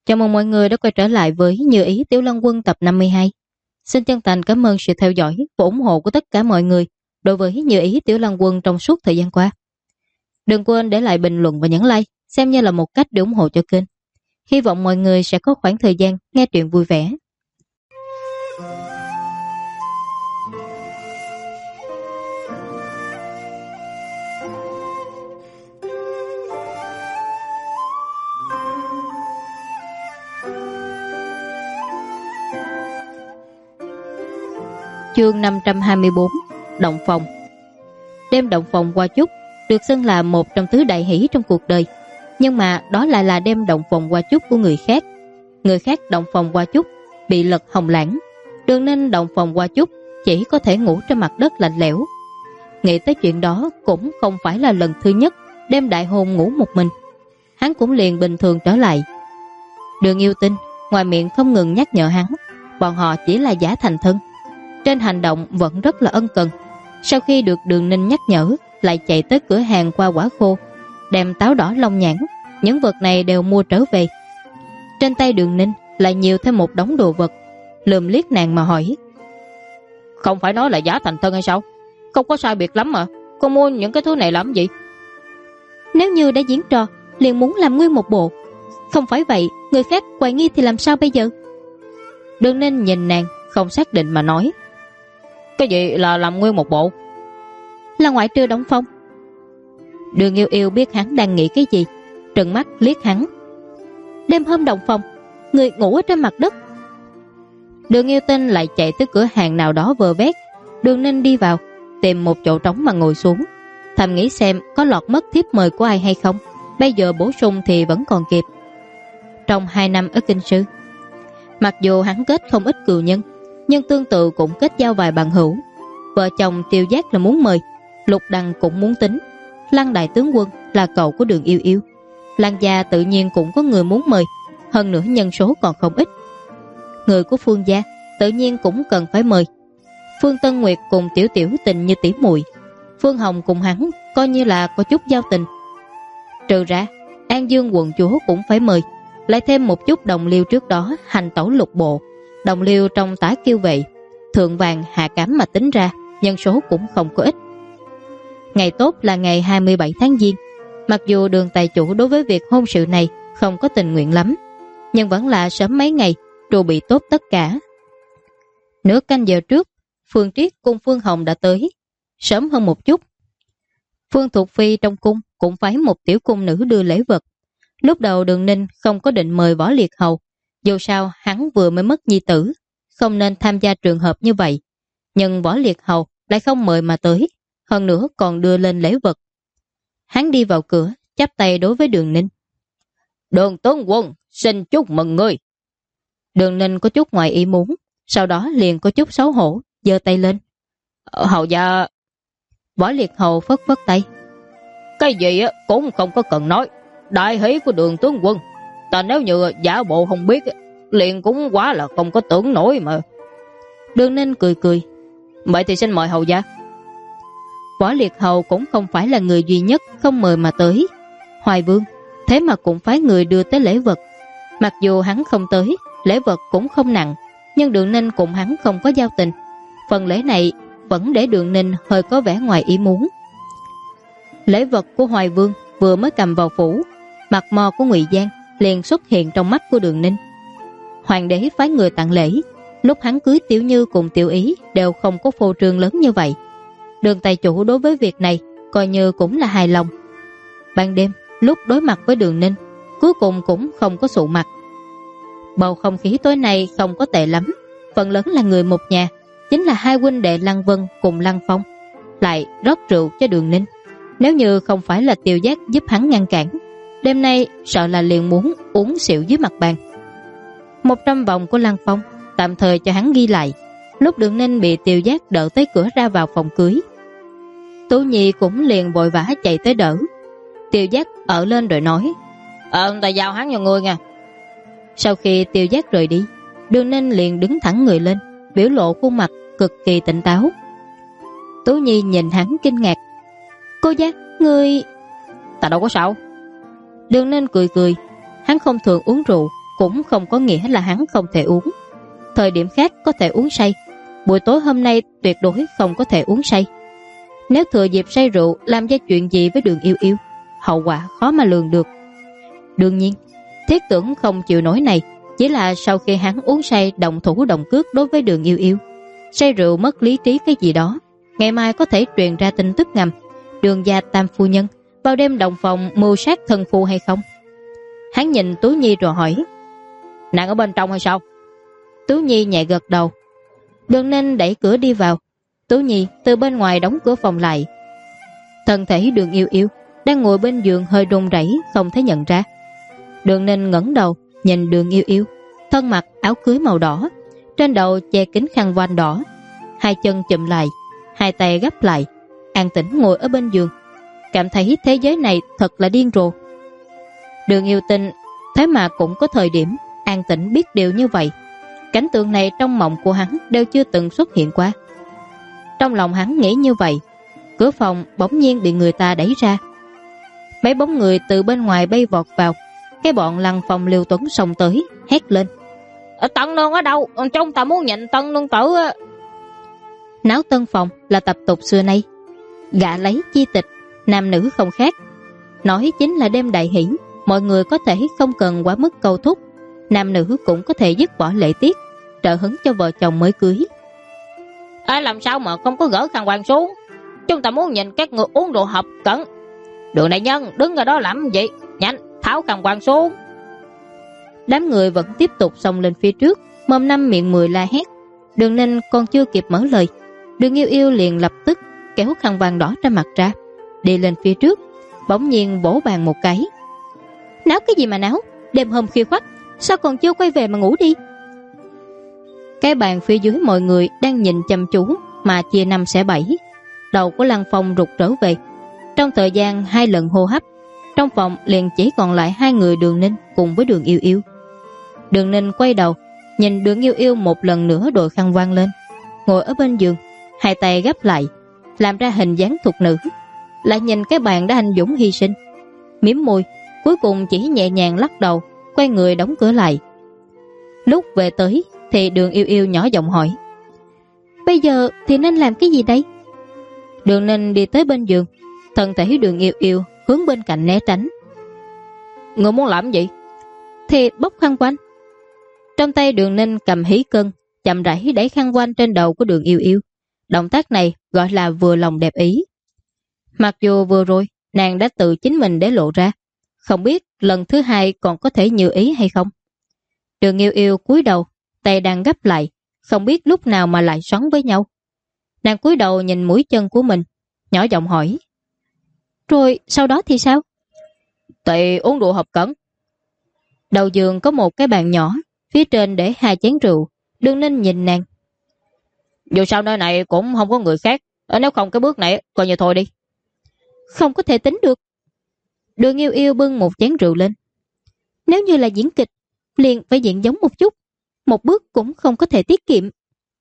Chào mừng mọi người đã quay trở lại với Như Ý Tiểu Lân Quân tập 52. Xin chân thành cảm ơn sự theo dõi và ủng hộ của tất cả mọi người đối với Như Ý Tiểu Lân Quân trong suốt thời gian qua. Đừng quên để lại bình luận và nhấn like, xem như là một cách để ủng hộ cho kênh. Hy vọng mọi người sẽ có khoảng thời gian nghe truyện vui vẻ. Chương 524 Động phòng. Đêm động phòng qua chúc được xưng là một trong tứ đại hỷ trong cuộc đời, nhưng mà đó lại là đêm động phòng qua chúc của người khác. Người khác động phòng qua chúc bị lật hồng lãng, Đường Ninh động phòng qua chúc chỉ có thể ngủ trên mặt đất lạnh lẽo. Nghĩ tới chuyện đó cũng không phải là lần thứ nhất đêm đại hôn ngủ một mình. Hắn cũng liền bình thường trở lại. Đường Yêu Tinh ngoài miệng không ngừng nhắc nhở hắn, bọn họ chỉ là giả thành thân, trên hành động vẫn rất là ân cần. Sau khi được Đường Ninh nhắc nhở, lại chạy tới cửa hàng qua quả khô, đem táo đỏ long nhãn, những vật này đều mua trở về. Trên tay Đường Ninh lại nhiều thêm một đống đồ vật, lườm liếc nàng mà hỏi: Không phải nói là giả thành thân hay sao? Không có sai biệt lắm mà, con mua những cái thứ này làm gì? Nếu như đã diễn trò, liền muốn làm nguyên một bộ. Không phải vậy, người khác hoài nghi thì làm sao bây giờ? Đường Ninh nhìn nàng không xác định mà nói: Cái gì là làm nguyên một bộ? Là ngoại trừ động phòng. Đường Yêu Yêu biết hắn đang nghĩ cái gì, trừng mắt liếc hắn. Đêm hôm động phòng, người ngủ ở trên mặt đất. Đường Yêu Tinh lại chạy tới cửa hàng nào đó vờ vét. Đường Ninh đi vào, tìm một chỗ trống mà ngồi xuống, thầm nghĩ xem có lọt mất thiếp mời của ai hay không. Bây giờ bổ sung thì vẫn còn kịp. Trong 2 năm ở Kinh Sư, mặc dù hắn kết không ít cừu nhân, nhưng tương tự cũng kết giao vài bằng hữu. Vợ chồng Tiêu Giác là muốn mời, Lục Đằng cũng muốn tính, Lăng đại tướng quân là cậu của Đường Yêu Yêu, Lăng gia tự nhiên cũng có người muốn mời, hơn nữa nhân số còn không ít. Người của Phương gia tự nhiên cũng cần phải mời. Phương Tân Nguyệt cùng Tiểu Tiểu tình như tỉ muội, Phương Hồng cùng hắn coi như là có chút giao tình. Trừ ra An Dương quận chúa cũng phải mời, lại thêm một chút đồng liêu trước đó hành tẩu lục bộ, đồng liêu trong Tả Kiêu Vệ, Thượng Vàng, Hạ Cám mà tính ra nhân số cũng không có ít. Ngày tốt là ngày 27 tháng Giêng. Mặc dù Đường tài chủ đối với việc hôn sự này không có tình nguyện lắm, nhưng vẫn là sớm mấy ngày chuẩn bị tốt tất cả. Nửa canh giờ trước, Phương Triết cùng Phương Hồng đã tới, sớm hơn một chút. Phương Thuộc Phi trong cung cũng phái một tiểu cung nữ đưa lễ vật. Lúc đầu Đường Ninh không có định mời Võ Liệt Hầu, dù sao hắn vừa mới mất nhi tử, không nên tham gia trường hợp như vậy. Nhưng Võ Liệt Hầu lại không mời mà tới, hơn nữa còn đưa lên lễ vật. Hắn đi vào cửa, chắp tay đối với Đường Ninh: Đường tướng quân, xin chúc mừng ngươi. Đường Ninh có chút ngoài ý muốn, sau đó liền có chút xấu hổ, giơ tay lên: Hầu gia. Võ Liệt Hầu phất phất tay: Cái gì cũng không có cần nói, đại hỷ của Đường tướng quân, ta nếu như giả bộ không biết liền cũng quá là không có tưởng nổi mà. Đường Ninh cười cười: Vậy thì xin mời hầu gia. Võ Liệt Hầu cũng không phải là người duy nhất không mời mà tới. Hoài Vương thế mà cũng phái người đưa tới lễ vật. Mặc dù hắn không tới, lễ vật cũng không nặng, nhưng Đường Ninh cùng hắn không có giao tình, phần lễ này vẫn để Đường Ninh hơi có vẻ ngoài ý muốn. Lễ vật của Hoài Vương vừa mới cầm vào phủ, mặt mò của Ngụy Giang liền xuất hiện trong mắt của Đường Ninh. Hoàng đế phái người tặng lễ, lúc hắn cưới Tiểu Như cùng Tiểu Ý đều không có phô trương lớn như vậy. Đường tài chủ đối với việc này coi như cũng là hài lòng. Ban đêm lúc đối mặt với Đường Ninh, cuối cùng cũng không có sụ mặt. Bầu không khí tối nay không có tệ lắm, phần lớn là người một nhà, chính là hai huynh đệ Lăng Vân cùng Lăng Phong, lại rót rượu cho Đường Ninh. Nếu như không phải là Tiêu Giác giúp hắn ngăn cản, đêm nay sợ là liền muốn uống xỉu dưới mặt bàn. 100 vòng của Lăng Phong tạm thời cho hắn ghi lại, lúc Đường Ninh bị Tiêu Giác đỡ tới cửa ra vào phòng cưới. Tú Nhi cũng liền vội vã chạy tới đỡ. Tiêu Giác ở lên rồi nói: Ta giao hắn cho ngươi nha. Sau khi Tiêu Giác rời đi, Đường Ninh liền đứng thẳng người lên, biểu lộ khuôn mặt cực kỳ tỉnh táo. Tú Nhi nhìn hắn kinh ngạc: Cô Giác, ngươi... Ta đâu có sao. Đường Ninh cười cười, hắn không thường uống rượu, cũng không có nghĩa là hắn không thể uống. Thời điểm khác có thể uống say, buổi tối hôm nay tuyệt đối không có thể uống say. Nếu thừa dịp say rượu làm ra chuyện gì với Đường Yêu Yêu, hậu quả khó mà lường được. Đương nhiên, Thiết Tưởng không chịu nổi này chỉ là sau khi hắn uống say động thủ động cước đối với Đường Yêu Yêu. Say rượu mất lý trí cái gì đó, ngày mai có thể truyền ra tin tức ngầm Đường gia tam phu nhân vào đêm động phòng mưu sát thân phu hay không. Hắn nhìn Tú Nhi rồi hỏi, nàng ở bên trong hay sao? Tú Nhi nhẹ gật đầu. Đường Ninh đẩy cửa đi vào. Tú Nhi từ bên ngoài đóng cửa phòng lại. Thân thể Đường Yêu Yêu đang ngồi bên giường hơi run rẩy, không thể nhận ra. Đường Ninh ngẩng đầu nhìn Đường Yêu Yêu, thân mặc áo cưới màu đỏ, trên đầu che kính khăn voan đỏ, hai chân chụm lại, hai tay gấp lại, an tĩnh ngồi ở bên giường, cảm thấy thế giới này thật là điên rồ. Đường Yêu Tinh thế mà cũng có thời điểm an tĩnh biết điều như vậy. Cảnh tượng này trong mộng của hắn đều chưa từng xuất hiện qua. Trong lòng hắn nghĩ như vậy, cửa phòng bỗng nhiên bị người ta đẩy ra. Mấy bóng người từ bên ngoài bay vọt vào. Cái bọn Lăng Phong Liêu Tuấn xông tới, hét lên, Tân nương ở đâu? Chúng ta muốn nhận Tân nương tử. Náo tân phòng là tập tục xưa nay, gả lấy chi tịch, nam nữ không khác. Nói chính là đêm đại hỷ, mọi người có thể không cần quá mức câu thúc, nam nữ cũng có thể dứt bỏ lễ tiết, trợ hứng cho vợ chồng mới cưới. Làm sao mà không có gỡ khăn quàng xuống? Chúng ta muốn nhìn các người uống rượu hợp cẩn. Đường đại nhân đứng ở đó làm gì? Nhanh tháo khăn quàng xuống. Đám người vẫn tiếp tục xông lên phía trước, mồm năm miệng mười la hét. Đường Ninh còn chưa kịp mở lời, Đường Yêu Yêu liền lập tức kéo khăn vàng đỏ trên mặt ra, đi lên phía trước, bỗng nhiên vỗ bàn một cái. Náo cái gì mà náo? Đêm hôm khuya khoắt, sao còn chưa quay về mà ngủ đi? Cái bàn phía dưới mọi người đang nhìn chăm chú mà chia năm xẻ bảy. Đầu của Lăng Phong rụt trở về. Trong thời gian 2 lần hô hấp, trong phòng liền chỉ còn lại 2 người Đường Ninh cùng với Đường Yêu Yêu. Đường Ninh quay đầu nhìn Đường Yêu Yêu một lần nữa đội khăn voan lên, ngồi ở bên giường, hai tay gấp lại, làm ra hình dáng thục nữ, lại nhìn cái bàn đã anh dũng hy sinh, mím môi, cuối cùng chỉ nhẹ nhàng lắc đầu, quay người đóng cửa lại. Lúc về tới thì Đường Yêu Yêu nhỏ giọng hỏi, bây giờ thì nên làm cái gì đây? Đường Ninh đi tới bên giường, thân thể Đường Yêu Yêu hướng bên cạnh né tránh. Người muốn làm gì? Thì bốc khăn quanh. Trong tay Đường Ninh cầm hí cân, chậm rãi đẩy khăn quanh trên đầu của Đường Yêu Yêu. Động tác này gọi là vừa lòng đẹp ý. Mặc dù vừa rồi nàng đã tự chính mình để lộ ra, không biết lần thứ hai còn có thể như ý hay không. Đường Yêu Yêu cúi đầu, tay đang gấp lại, không biết lúc nào mà lại xoắn với nhau. Nàng cúi đầu nhìn mũi chân của mình, nhỏ giọng hỏi, rồi sau đó thì sao? Thì uống rượu hợp cẩn. Đầu giường có một cái bàn nhỏ, phía trên để 2 chén rượu. Đường Ninh nhìn nàng, dù sao nơi này cũng không có người khác, nếu không cái bước này coi như thôi đi. Không có thể tính được. Đường Yêu Yêu bưng một chén rượu lên. Nếu như là diễn kịch, liền phải diễn giống một chút, một bước cũng không có thể tiết kiệm.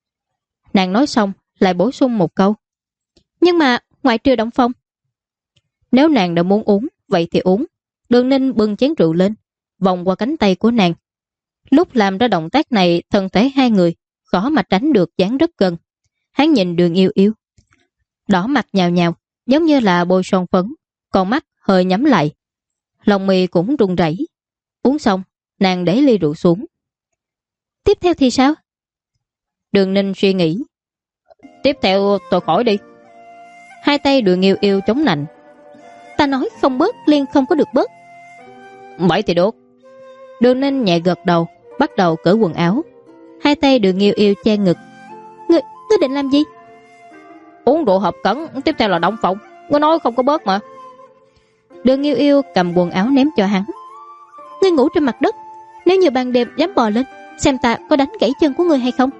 Nàng nói xong lại bổ sung một câu, nhưng mà ngoại trừ Động Phong. Nếu nàng đã muốn uống, vậy thì uống. Đường Ninh bưng chén rượu lên, vòng qua cánh tay của nàng. Lúc làm ra động tác này, thân thể 2 người khó mà tránh được dán rất gần. Hắn nhìn Đường Yêu Yêu, đỏ mặt nhào nhào, giống như là bôi son phấn, con mắt hơi nhắm lại, lòng mì cũng run rẩy. Uống xong, nàng để ly rượu xuống. Tiếp theo thì sao? Đường Ninh suy nghĩ. Tiếp theo tôi khỏi đi. Hai tay Đường Yêu Yêu chống nạnh. Ta nói không bớt liền không có được bớt. Vậy thì được. Đường Ninh nhẹ gật đầu, bắt đầu cởi quần áo. Hai tay Đường Yêu Yêu che ngực. Ngươi định làm gì? Uống rượu hợp cẩn, tiếp theo là động phòng. Ngươi nói không có bớt mà. Đường Yêu Yêu cầm quần áo ném cho hắn. Ngươi ngủ trên mặt đất, nếu như ban đêm dám bò lên, xem ta có đánh gãy chân của ngươi hay không.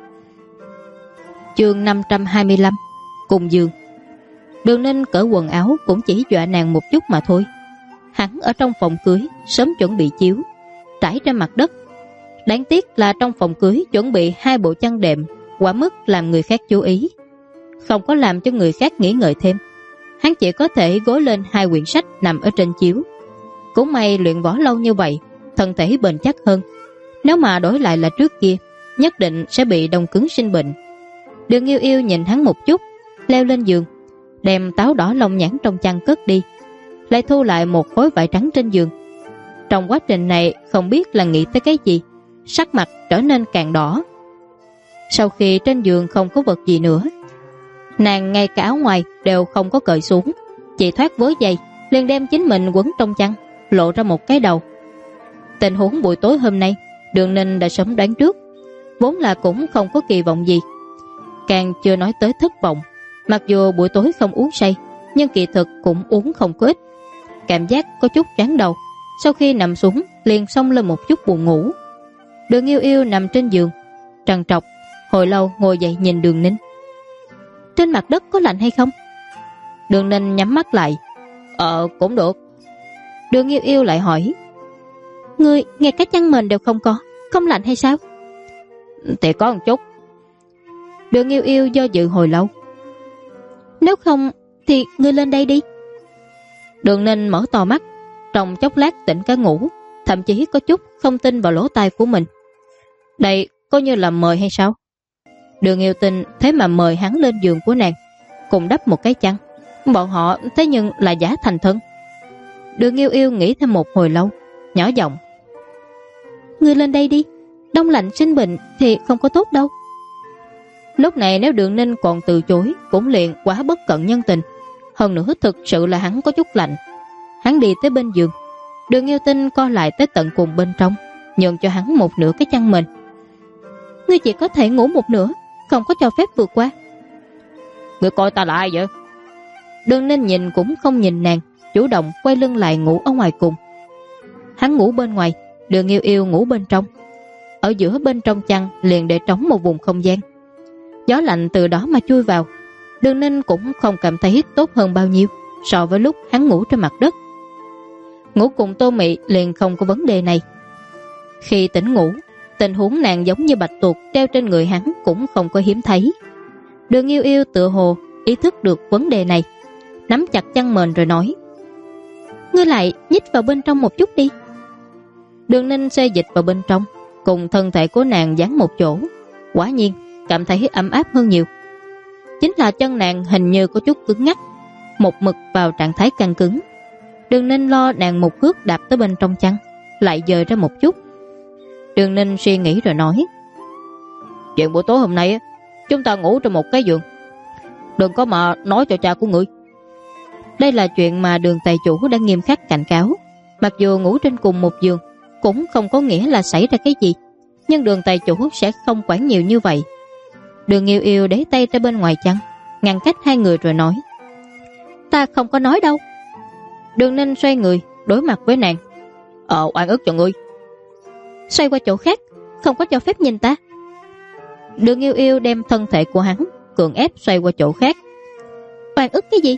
Chương 525, cùng giường. Đường Ninh cởi quần áo cũng chỉ dọa nàng một chút mà thôi. Hắn ở trong phòng cưới sớm chuẩn bị chiếu trải trên mặt đất. Đáng tiếc là trong phòng cưới chuẩn bị 2 bộ chăn đệm, quá mức làm người khác chú ý, không có làm cho người khác nghĩ ngợi thêm. Hắn chỉ có thể gối lên 2 quyển sách nằm ở trên chiếu. Cũng may luyện võ lâu như vậy, thân thể bền chắc hơn. Nếu mà đổi lại là trước kia, nhất định sẽ bị đông cứng sinh bệnh. Đường Yêu Yêu nhìn hắn một chút, leo lên giường, đem táo đỏ lông nhãn trong chăn cất đi, lại thu lại một khối vải trắng trên giường. Trong quá trình này không biết là nghĩ tới cái gì, sắc mặt trở nên càng đỏ. Sau khi trên giường không có vật gì nữa, nàng ngay cả áo ngoài đều không có cởi xuống, chỉ thoát vớ giày, liền đem chính mình quấn trong chăn, lộ ra một cái đầu. Tình huống buổi tối hôm nay, Đường Ninh đã sớm đoán trước, vốn là cũng không có kỳ vọng gì, càng chưa nói tới thất vọng. Mặc dù buổi tối không uống say, nhưng kỳ thực cũng uống không có ít, cảm giác có chút chán đầu. Sau khi nằm xuống, liền xông lên một chút buồn ngủ. Đường Yêu Yêu nằm trên giường, trằn trọc, hồi lâu ngồi dậy nhìn Đường Ninh. Trên mặt đất có lạnh hay không? Đường Ninh nhắm mắt lại. Cũng được. Đường Yêu Yêu lại hỏi, ngươi ngay cái chăn mền đều không có, không lạnh hay sao? Thì có một chút. Đường Yêu Yêu do dự hồi lâu. Nếu không thì ngươi lên đây đi. Đường Ninh mở to mắt, trong chốc lát tỉnh cả ngủ, thậm chí có chút không tin vào lỗ tai của mình. Đây coi như là mời hay sao? Đường Yêu Tinh thế mà mời hắn lên giường của nàng, cùng đắp một cái chăn. Bọn họ thế nhưng là giả thành thân. Đường Yêu Yêu nghĩ thêm một hồi lâu, nhỏ giọng, ngươi lên đây đi, đông lạnh sinh bệnh thì không có tốt đâu. Lúc này nếu Đường Ninh còn từ chối, cũng liền quá bất cận nhân tình. Hơn nữa thực sự là hắn có chút lạnh. Hắn đi tới bên giường, Đường Yêu Tinh co lại tới tận cùng bên trong, nhường cho hắn một nửa cái chăn mền. Ngươi chỉ có thể ngủ một nửa, không có cho phép vượt qua. Ngươi coi ta là ai vậy? Đường Ninh nhìn cũng không nhìn nàng, chủ động quay lưng lại ngủ ở ngoài cùng. Hắn ngủ bên ngoài, Đường Yêu Yêu ngủ bên trong. Ở giữa bên trong chăn liền để trống một vùng không gian. Gió lạnh từ đó mà chui vào. Đường Ninh cũng không cảm thấy tốt hơn bao nhiêu so với lúc hắn ngủ trên mặt đất. Ngủ cùng Tô Mị liền không có vấn đề này. Khi tỉnh ngủ, tình huống nàng giống như bạch tuộc treo trên người hắn cũng không có hiếm thấy. Đường Yêu Yêu tựa hồ ý thức được vấn đề này, nắm chặt chăn mền rồi nói, ngươi lại nhích vào bên trong một chút đi. Đường Ninh xê dịch vào bên trong, cùng thân thể của nàng dán một chỗ, quả nhiên cảm thấy ấm áp hơn nhiều. Chính là chân nàng hình như có chút cứng ngắc, một mực vào trạng thái căng cứng. Đường Ninh lo nàng một cước đạp tới bên trong chăn, lại dời ra một chút. Đường Ninh suy nghĩ rồi nói, chuyện buổi tối hôm nay chúng ta ngủ trong một cái giường, đừng có mà nói cho cha của ngươi. Đây là chuyện mà Đường tài chủ đã nghiêm khắc cảnh cáo. Mặc dù ngủ trên cùng một giường cũng không có nghĩa là xảy ra cái gì, nhưng Đường tài chủ sẽ không quản nhiều như vậy. Đường Yêu Yêu để tay ra bên ngoài chăn, ngăn cách hai người rồi nói, ta không có nói đâu. Đường Ninh xoay người đối mặt với nàng, oan ức cho ngươi. Xoay qua chỗ khác, không có cho phép nhìn ta. Đường Yêu Yêu đem thân thể của hắn cưỡng ép xoay qua chỗ khác. Oan ức cái gì?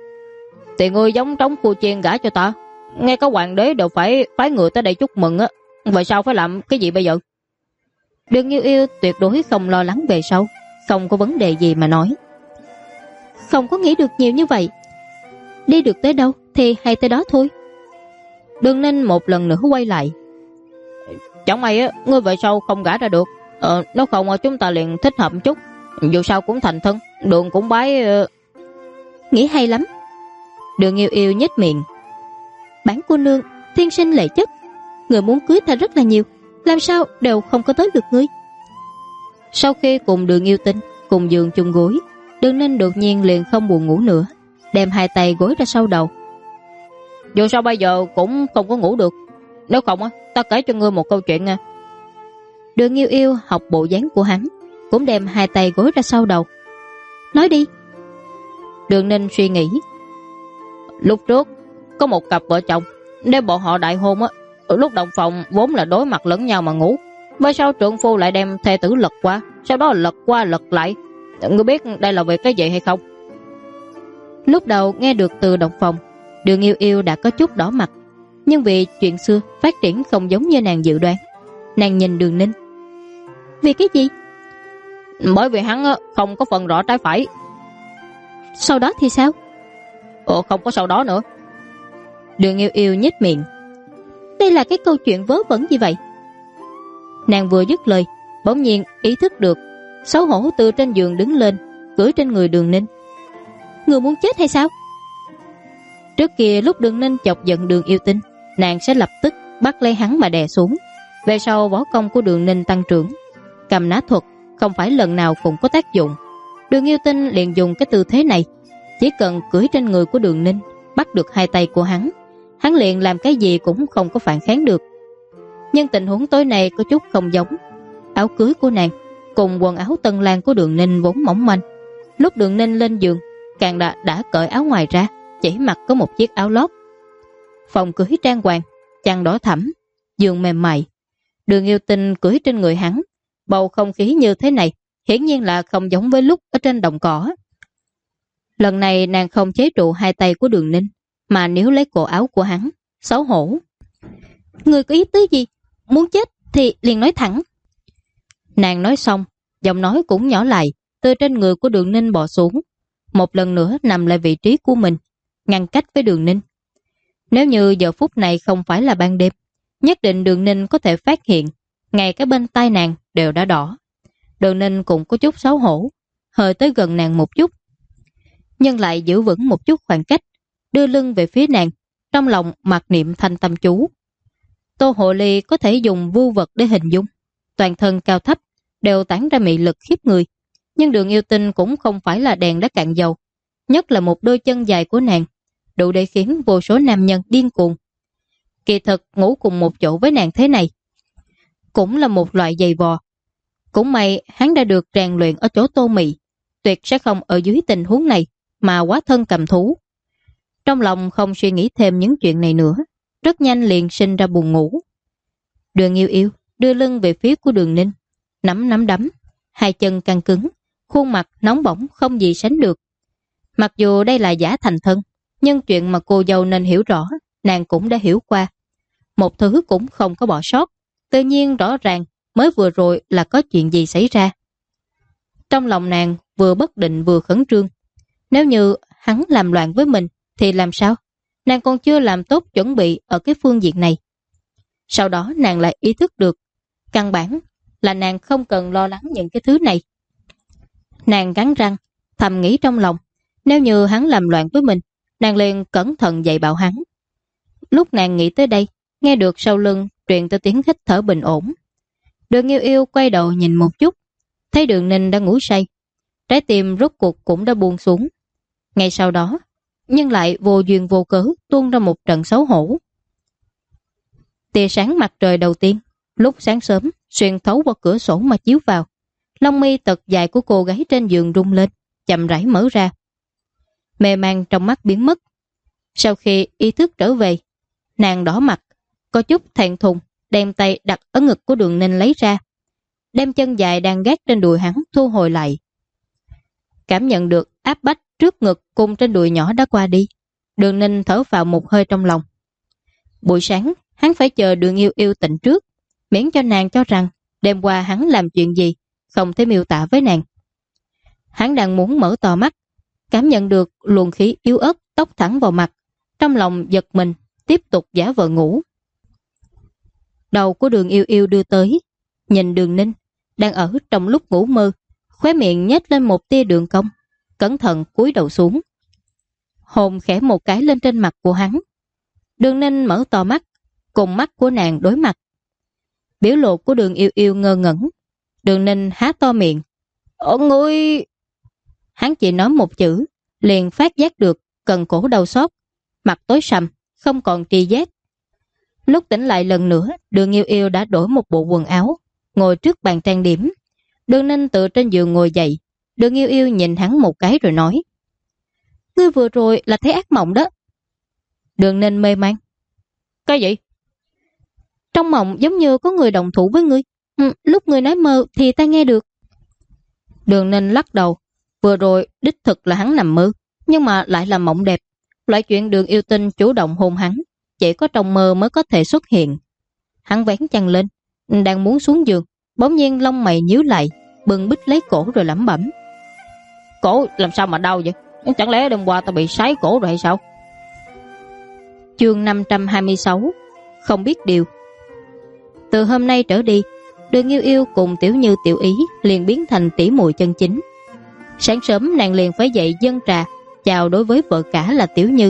Thì ngươi giống trống phu chiên gả cho ta, ngay cả hoàng đế đều phải phái người tới đây chúc mừng á, vậy sao phải làm cái gì bây giờ? Đường Yêu Yêu tuyệt đối không lo lắng về sau, không có vấn đề gì mà nói, không có nghĩ được nhiều như vậy. Đi được tới đâu thì hay tới đó thôi. Đường Ninh một lần nữa quay lại, chẳng may á, ngươi vậy sao không gả ra được? Nếu không chúng ta liền thích hợp một chút, dù sao cũng thành thân, Đường cũng bái. Nghĩ hay lắm. Đường Yêu Yêu nhếch miệng, bản cô nương thiên sinh lệ chất, người muốn cưới ta rất là nhiều, làm sao đều không có tới được ngươi. Sau khi cùng Đường Yêu Tinh cùng giường chung gối, Đường Ninh đột nhiên liền không buồn ngủ nữa, đem hai tay gối ra sau đầu. Dù sao bây giờ cũng không có ngủ được, nếu không ta kể cho ngươi một câu chuyện nha. Đường Yêu Yêu học bộ dáng của hắn, cũng đem hai tay gối ra sau đầu. Nói đi. Đường Ninh suy nghĩ, lúc trước có một cặp vợ chồng, nếu bọn họ đại hôn lúc động phòng vốn là đối mặt lẫn nhau mà ngủ, bởi sao trượng phu lại đem thê tử lật qua, sau đó lật qua lật lại? Ngươi biết đây là về cái gì hay không? Lúc đầu nghe được từ động phòng, Đường Yêu Yêu đã có chút đỏ mặt, nhưng vì chuyện xưa phát triển không giống như nàng dự đoán, nàng nhìn Đường Ninh. Vì cái gì? Bởi vì hắn không có phần rõ trái phải. Sau đó thì sao? Không có sau đó nữa. Đường Yêu Yêu nhếch miệng, đây là cái câu chuyện vớ vẩn gì vậy? Nàng vừa dứt lời, bỗng nhiên ý thức được, xấu hổ từ trên giường đứng lên, cưỡi trên người Đường Ninh. Người muốn chết hay sao? Trước kia lúc Đường Ninh chọc giận Đường Yêu Tinh, nàng sẽ lập tức bắt lấy hắn mà đè xuống. Về sau võ công của Đường Ninh tăng trưởng, cầm nã thuật không phải lần nào cũng có tác dụng. Đường Yêu Tinh liền dùng cái tư thế này, chỉ cần cưỡi trên người của Đường Ninh, bắt được hai tay của hắn liền làm cái gì cũng không có phản kháng được. Nhưng tình huống tối nay có chút không giống. Áo cưới của nàng cùng quần áo tân lang của Đường Ninh vốn mỏng manh. Lúc Đường Ninh lên giường, càng đã cởi áo ngoài ra, chỉ mặc có một chiếc áo lót. Phòng cưới trang hoàng, chăn đỏ thẫm, giường mềm mại. Đường Yêu Tinh cưỡi trên người hắn, bầu không khí như thế này hiển nhiên là không giống với lúc ở trên đồng cỏ. Lần này nàng không chế trụ hai tay của Đường Ninh, mà níu lấy cổ áo của hắn, xấu hổ. Người có ý tứ gì? Muốn chết thì liền nói thẳng. Nàng nói xong, giọng nói cũng nhỏ lại, từ trên người của Đường Ninh bò xuống, một lần nữa nằm lại vị trí của mình, ngăn cách với Đường Ninh. Nếu như giờ phút này không phải là ban đêm, nhất định Đường Ninh có thể phát hiện, ngay cái bên tai nàng đều đã đỏ. Đường Ninh cũng có chút xấu hổ, hơi tới gần nàng một chút, nhưng lại giữ vững một chút khoảng cách, đưa lưng về phía nàng, trong lòng mặc niệm thanh tâm chú. Tô Hộ Ly có thể dùng vu vật để hình dung, toàn thân cao thấp đều tản ra mị lực khiếp người, nhưng Đường Yêu Tinh cũng không phải là đèn đã cạn dầu, nhất là một đôi chân dài của nàng đủ để khiến vô số nam nhân điên cuồng. Kỳ thực ngủ cùng một chỗ với nàng thế này cũng là một loại giày vò. Cũng may hắn đã được rèn luyện ở chỗ Tô Mị, tuyệt sẽ không ở dưới tình huống này mà quá thân cầm thú. Trong lòng không suy nghĩ thêm những chuyện này nữa, rất nhanh liền sinh ra buồn ngủ. Đường Yêu Yêu đưa lưng về phía của Đường Ninh, nắm đấm, hai chân căng cứng, khuôn mặt nóng bỏng không gì sánh được. Mặc dù đây là giả thành thân, nhưng chuyện mà cô dâu nên hiểu rõ, nàng cũng đã hiểu qua. Một thứ cũng không có bỏ sót, tự nhiên rõ ràng mới vừa rồi là có chuyện gì xảy ra. Trong lòng nàng vừa bất định vừa khẩn trương. Nếu như hắn làm loạn với mình thì làm sao? Nàng còn chưa làm tốt chuẩn bị ở cái phương diện này. Sau đó nàng lại ý thức được, căn bản là nàng không cần lo lắng những cái thứ này. Nàng cắn răng, thầm nghĩ trong lòng, nếu như hắn làm loạn với mình, nàng liền cẩn thận dạy bảo hắn. Lúc nàng nghĩ tới đây, nghe được sau lưng truyền tới tiếng hít thở bình ổn. Đường Yêu Yêu quay đầu nhìn một chút, thấy Đường Ninh đang ngủ say, trái tim rốt cuộc cũng đã buông xuống. Ngay sau đó, nhưng lại vô duyên vô cớ tuôn ra một trận xấu hổ. Tia sáng mặt trời đầu tiên, lúc sáng sớm, xuyên thấu qua cửa sổ mà chiếu vào. Lông mi tật dài của cô gái trên giường rung lên, chậm rãi mở ra. Mê man trong mắt biến mất. Sau khi ý thức trở về, nàng đỏ mặt, có chút thẹn thùng, đem tay đặt ở ngực của Đường Ninh lấy ra, đem chân dài đang gác trên đùi hắn thu hồi lại. Cảm nhận được áp bách trước ngực cùng trên đùi nhỏ đã qua đi, Đường Ninh thở vào một hơi trong lòng. Buổi sáng, hắn phải chờ Đường Yêu Yêu tỉnh trước, miễn cho nàng cho rằng đêm qua hắn làm chuyện gì, không thể miêu tả với nàng. Hắn đang muốn mở to mắt, cảm nhận được luồng khí yếu ớt tốc thẳng vào mặt, trong lòng giật mình, tiếp tục giả vờ ngủ. Đầu của Đường Yêu Yêu đưa tới, nhìn Đường Ninh đang ở trong lúc ngủ mơ, khóe miệng nhếch lên một tia đường cong, cẩn thận cúi đầu xuống, hôn khẽ một cái lên trên mặt của hắn. Đường Ninh mở to mắt, cùng mắt của nàng đối mặt. Biểu lộ của Đường Yêu Yêu ngơ ngẩn. Đường Ninh há to miệng. Ngươi... Hắn chỉ nói một chữ, liền phát giác được cần cổ đau xót, mặt tối sầm, không còn tri giác. Lúc tỉnh lại lần nữa, Đường Yêu Yêu đã đổi một bộ quần áo, ngồi trước bàn trang điểm. Đường Ninh tự trên giường ngồi dậy. Đường Yêu Yêu nhìn hắn một cái rồi nói: Ngươi vừa rồi là thấy ác mộng đó. Đường Ninh mê man: Cái gì? Trong mộng giống như có người đồng thủ với ngươi. Lúc ngươi nói mơ thì ta nghe được. Đường Ninh lắc đầu. Vừa rồi đích thực là hắn nằm mơ, nhưng mà lại là mộng đẹp. Loại chuyện Đường Yêu Tinh chủ động hôn hắn chỉ có trong mơ mới có thể xuất hiện. Hắn vén chăn lên, đang muốn xuống giường, bỗng nhiên lông mày nhíu lại, bưng bít lấy cổ rồi lẩm bẩm: Cổ làm sao mà đau vậy? Chẳng lẽ đêm qua ta bị sái cổ rồi hay sao? Chương 526. Không biết điều. Từ hôm nay trở đi, Đường Yêu Yêu cùng Tiểu Như Tiểu Ý liền biến thành tỷ muội chân chính. Sáng sớm nàng liền phải dậy dâng trà chào đối với vợ cả là Tiểu Như.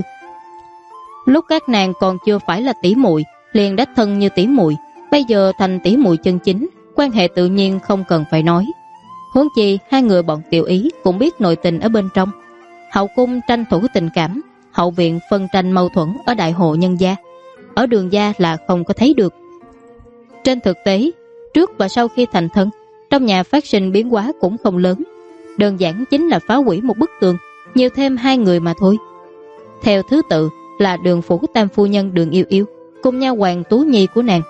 Lúc các nàng còn chưa phải là tỷ muội liền đích thân như tỷ muội, bây giờ thành tỷ muội chân chính, quan hệ tự nhiên không cần phải nói. Huống chi hai người bọn Tiểu Ý cũng biết nội tình ở bên trong. Hậu cung tranh thủ tình cảm, hậu viện phân tranh mâu thuẫn ở đại hộ nhân gia, ở Đường gia là không có thấy được. Trên thực tế, trước và sau khi thành thân, trong nhà phát sinh biến hóa cũng không lớn, đơn giản chính là phá hủy một bức tường, nhiều thêm hai người mà thôi. Theo thứ tự là Đường phủ tam phu nhân Đường Yêu Yêu cùng nha hoàn Tú Nhi của nàng.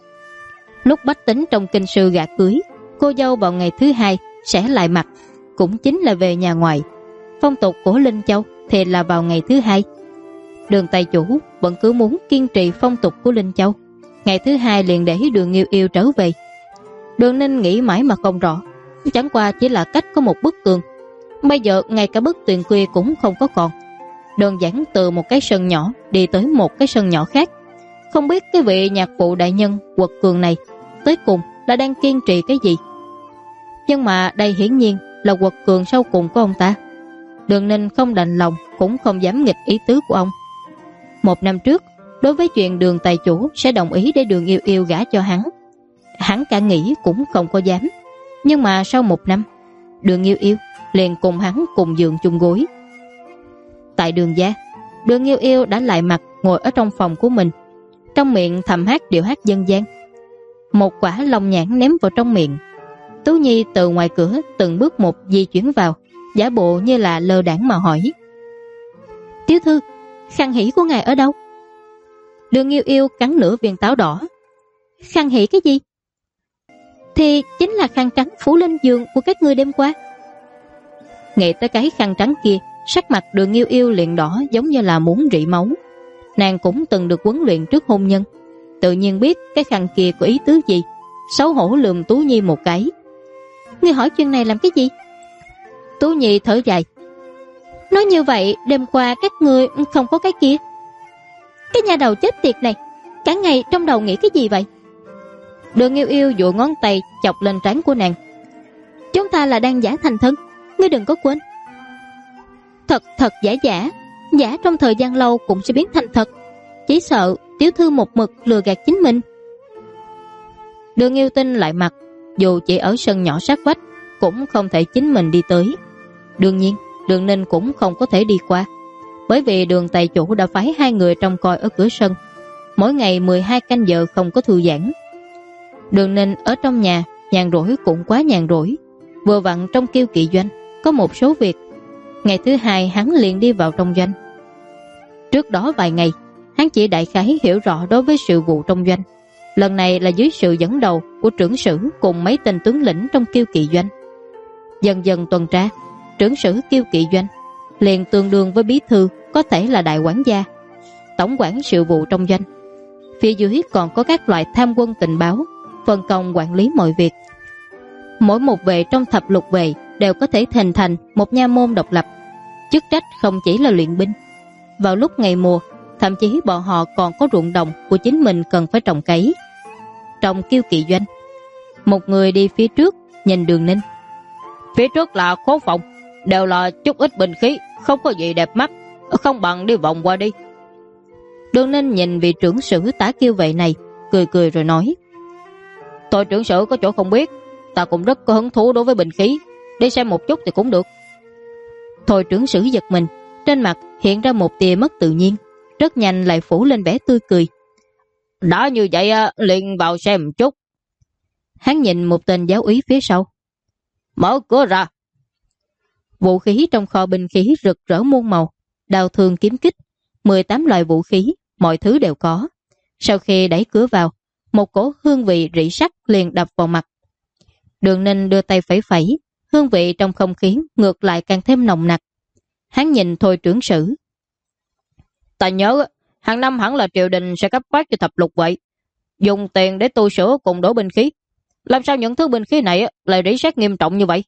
Lúc bách tính trong kinh sư gả cưới, cô dâu vào ngày thứ hai sẽ lại mặt, cũng chính là về nhà ngoài. Phong tục của Linh Châu thì là vào ngày thứ hai. Đường tài chủ vẫn cứ muốn kiên trì phong tục của Linh Châu, ngày thứ hai liền để Đường Yêu Yêu trở về. Đường Ninh nghĩ mãi mà không rõ, chẳng qua chỉ là cách có một bức tường, bây giờ ngay cả bức tường kia cũng không có còn. Đơn giản từ một cái sân nhỏ đi tới một cái sân nhỏ khác. Không biết cái vị nhạc phụ đại nhân quật cường này tới cùng là đang kiên trì cái gì. Nhưng mà đây hiển nhiên là quật cường sau cùng của ông ta. Đường Ninh không đành lòng cũng không dám nghịch ý tứ của ông. Một năm trước, đối với chuyện Đường tài chủ sẽ đồng ý để Đường Yêu Yêu gả cho hắn cả nghĩ cũng không có dám. Nhưng mà sau một năm, Đường Yêu Yêu liền cùng hắn cùng giường chung gối. Tại Đường gia, Đường Yêu Yêu đã lại mặt ngồi ở trong phòng của mình, trong miệng thầm hát điệu hát dân gian. Một quả long nhãn ném vào trong miệng. Tú Nhi từ ngoài cửa từng bước một di chuyển vào, giả bộ như là lơ đãng mà hỏi: "Tiểu thư, khăn hỷ của ngài ở đâu?" Đường Yêu Yêu cắn nửa viên táo đỏ. "Khăn hỷ cái gì?" "Thì chính là khăn trắng phủ lên giường của các ngươi đêm qua." Nghĩ tới cái khăn trắng kia, sắc mặt Đường Yêu Yêu liền đỏ giống như là muốn rỉ máu. Nàng cũng từng được huấn luyện trước hôn nhân, tự nhiên biết cái khăn kia có ý tứ gì. Xấu hổ lườm Tú Nhi một cái. "Ngươi hỏi chuyện này làm cái gì?" Tú Nhi thở dài. "Nói như vậy đêm qua các ngươi không có cái kia." "Cái nhà đầu chết tiệt này, cả ngày trong đầu nghĩ cái gì vậy?" Đường Yêu Yêu dụi ngón tay chọc lên trán của nàng. "Chúng ta là đang giả thành thân, ngươi đừng có quên." Thật giả trong thời gian lâu cũng sẽ biến thành thật. Chỉ sợ tiểu thư một mực lừa gạt chính mình." Đường Yêu Tinh lại mặt, dù chỉ ở sân nhỏ sát vách cũng không thể chính mình đi tới. Đương nhiên Đường Ninh cũng không có thể đi qua, bởi vì Đường tài chủ đã phái hai người trông coi ở cửa sân, mỗi ngày 12 canh giờ không có thư giãn. Đường Ninh ở trong nhà nhàn rỗi cũng quá nhàn rỗi. Vừa vặn trong Kiêu Kỵ doanh có một số việc, ngày thứ hai hắn liền đi vào trong doanh. Trước đó vài ngày hắn chỉ đại khái hiểu rõ đối với sự vụ trong doanh, lần này là dưới sự dẫn đầu của trưởng sử cùng mấy tên tướng lĩnh trong Kiêu Kỵ doanh. Dần dần tuần tra, trưởng sử Kiêu Kỵ doanh liền tương đương với bí thư, có thể là đại quản gia, tổng quản sự vụ trong doanh. Phía dưới còn có các loại tham quân tình báo, phân công quản lý mọi việc. Mỗi một vệ trong thập lục vệ đều có thể hình thành một nha môn độc lập, chức trách không chỉ là luyện binh. Vào lúc ngày mùa, thậm chí bọn họ còn có ruộng đồng của chính mình cần phải trồng cấy. Trong Kiêu Kỵ doanh, một người đi phía trước nhìn Đường Ninh. "Phía trước là khố phòng, đều là chút ít binh khí, không có gì đẹp mắt, không bằng đi vòng qua đi." Đường Ninh nhìn vị trưởng sử Tả Kiêu vệ này, cười cười rồi nói: "Tôi trưởng sử có chỗ không biết, ta cũng rất có hứng thú đối với binh khí, đi xem một chút thì cũng được." Thôi trưởng sử giật mình, trên mặt hiện ra một tia mất tự nhiên, rất nhanh lại phủ lên vẻ tươi cười. "Đã như vậy liền vào xem một chút." Hắn nhìn một tên giáo úy phía sau. "Mở cửa ra." Vũ khí trong kho binh khí rực rỡ muôn màu, đao thương kiếm kích, 18 loại vũ khí, mọi thứ đều có. Sau khi đẩy cửa vào, một cổ hương vị rỉ sắt liền đập vào mặt. Đường Ninh đưa tay phẩy phẩy, hương vị trong không khí ngược lại càng thêm nồng nặc. Hắn nhìn Thôi trưởng sử. "Ta nhớ hàng năm hẳn là triều đình sẽ cấp phát cho thập lục vậy, dùng tiền để tu sửa cùng đổi binh khí. Làm sao những thứ binh khí này lại rỉ sét nghiêm trọng như vậy?"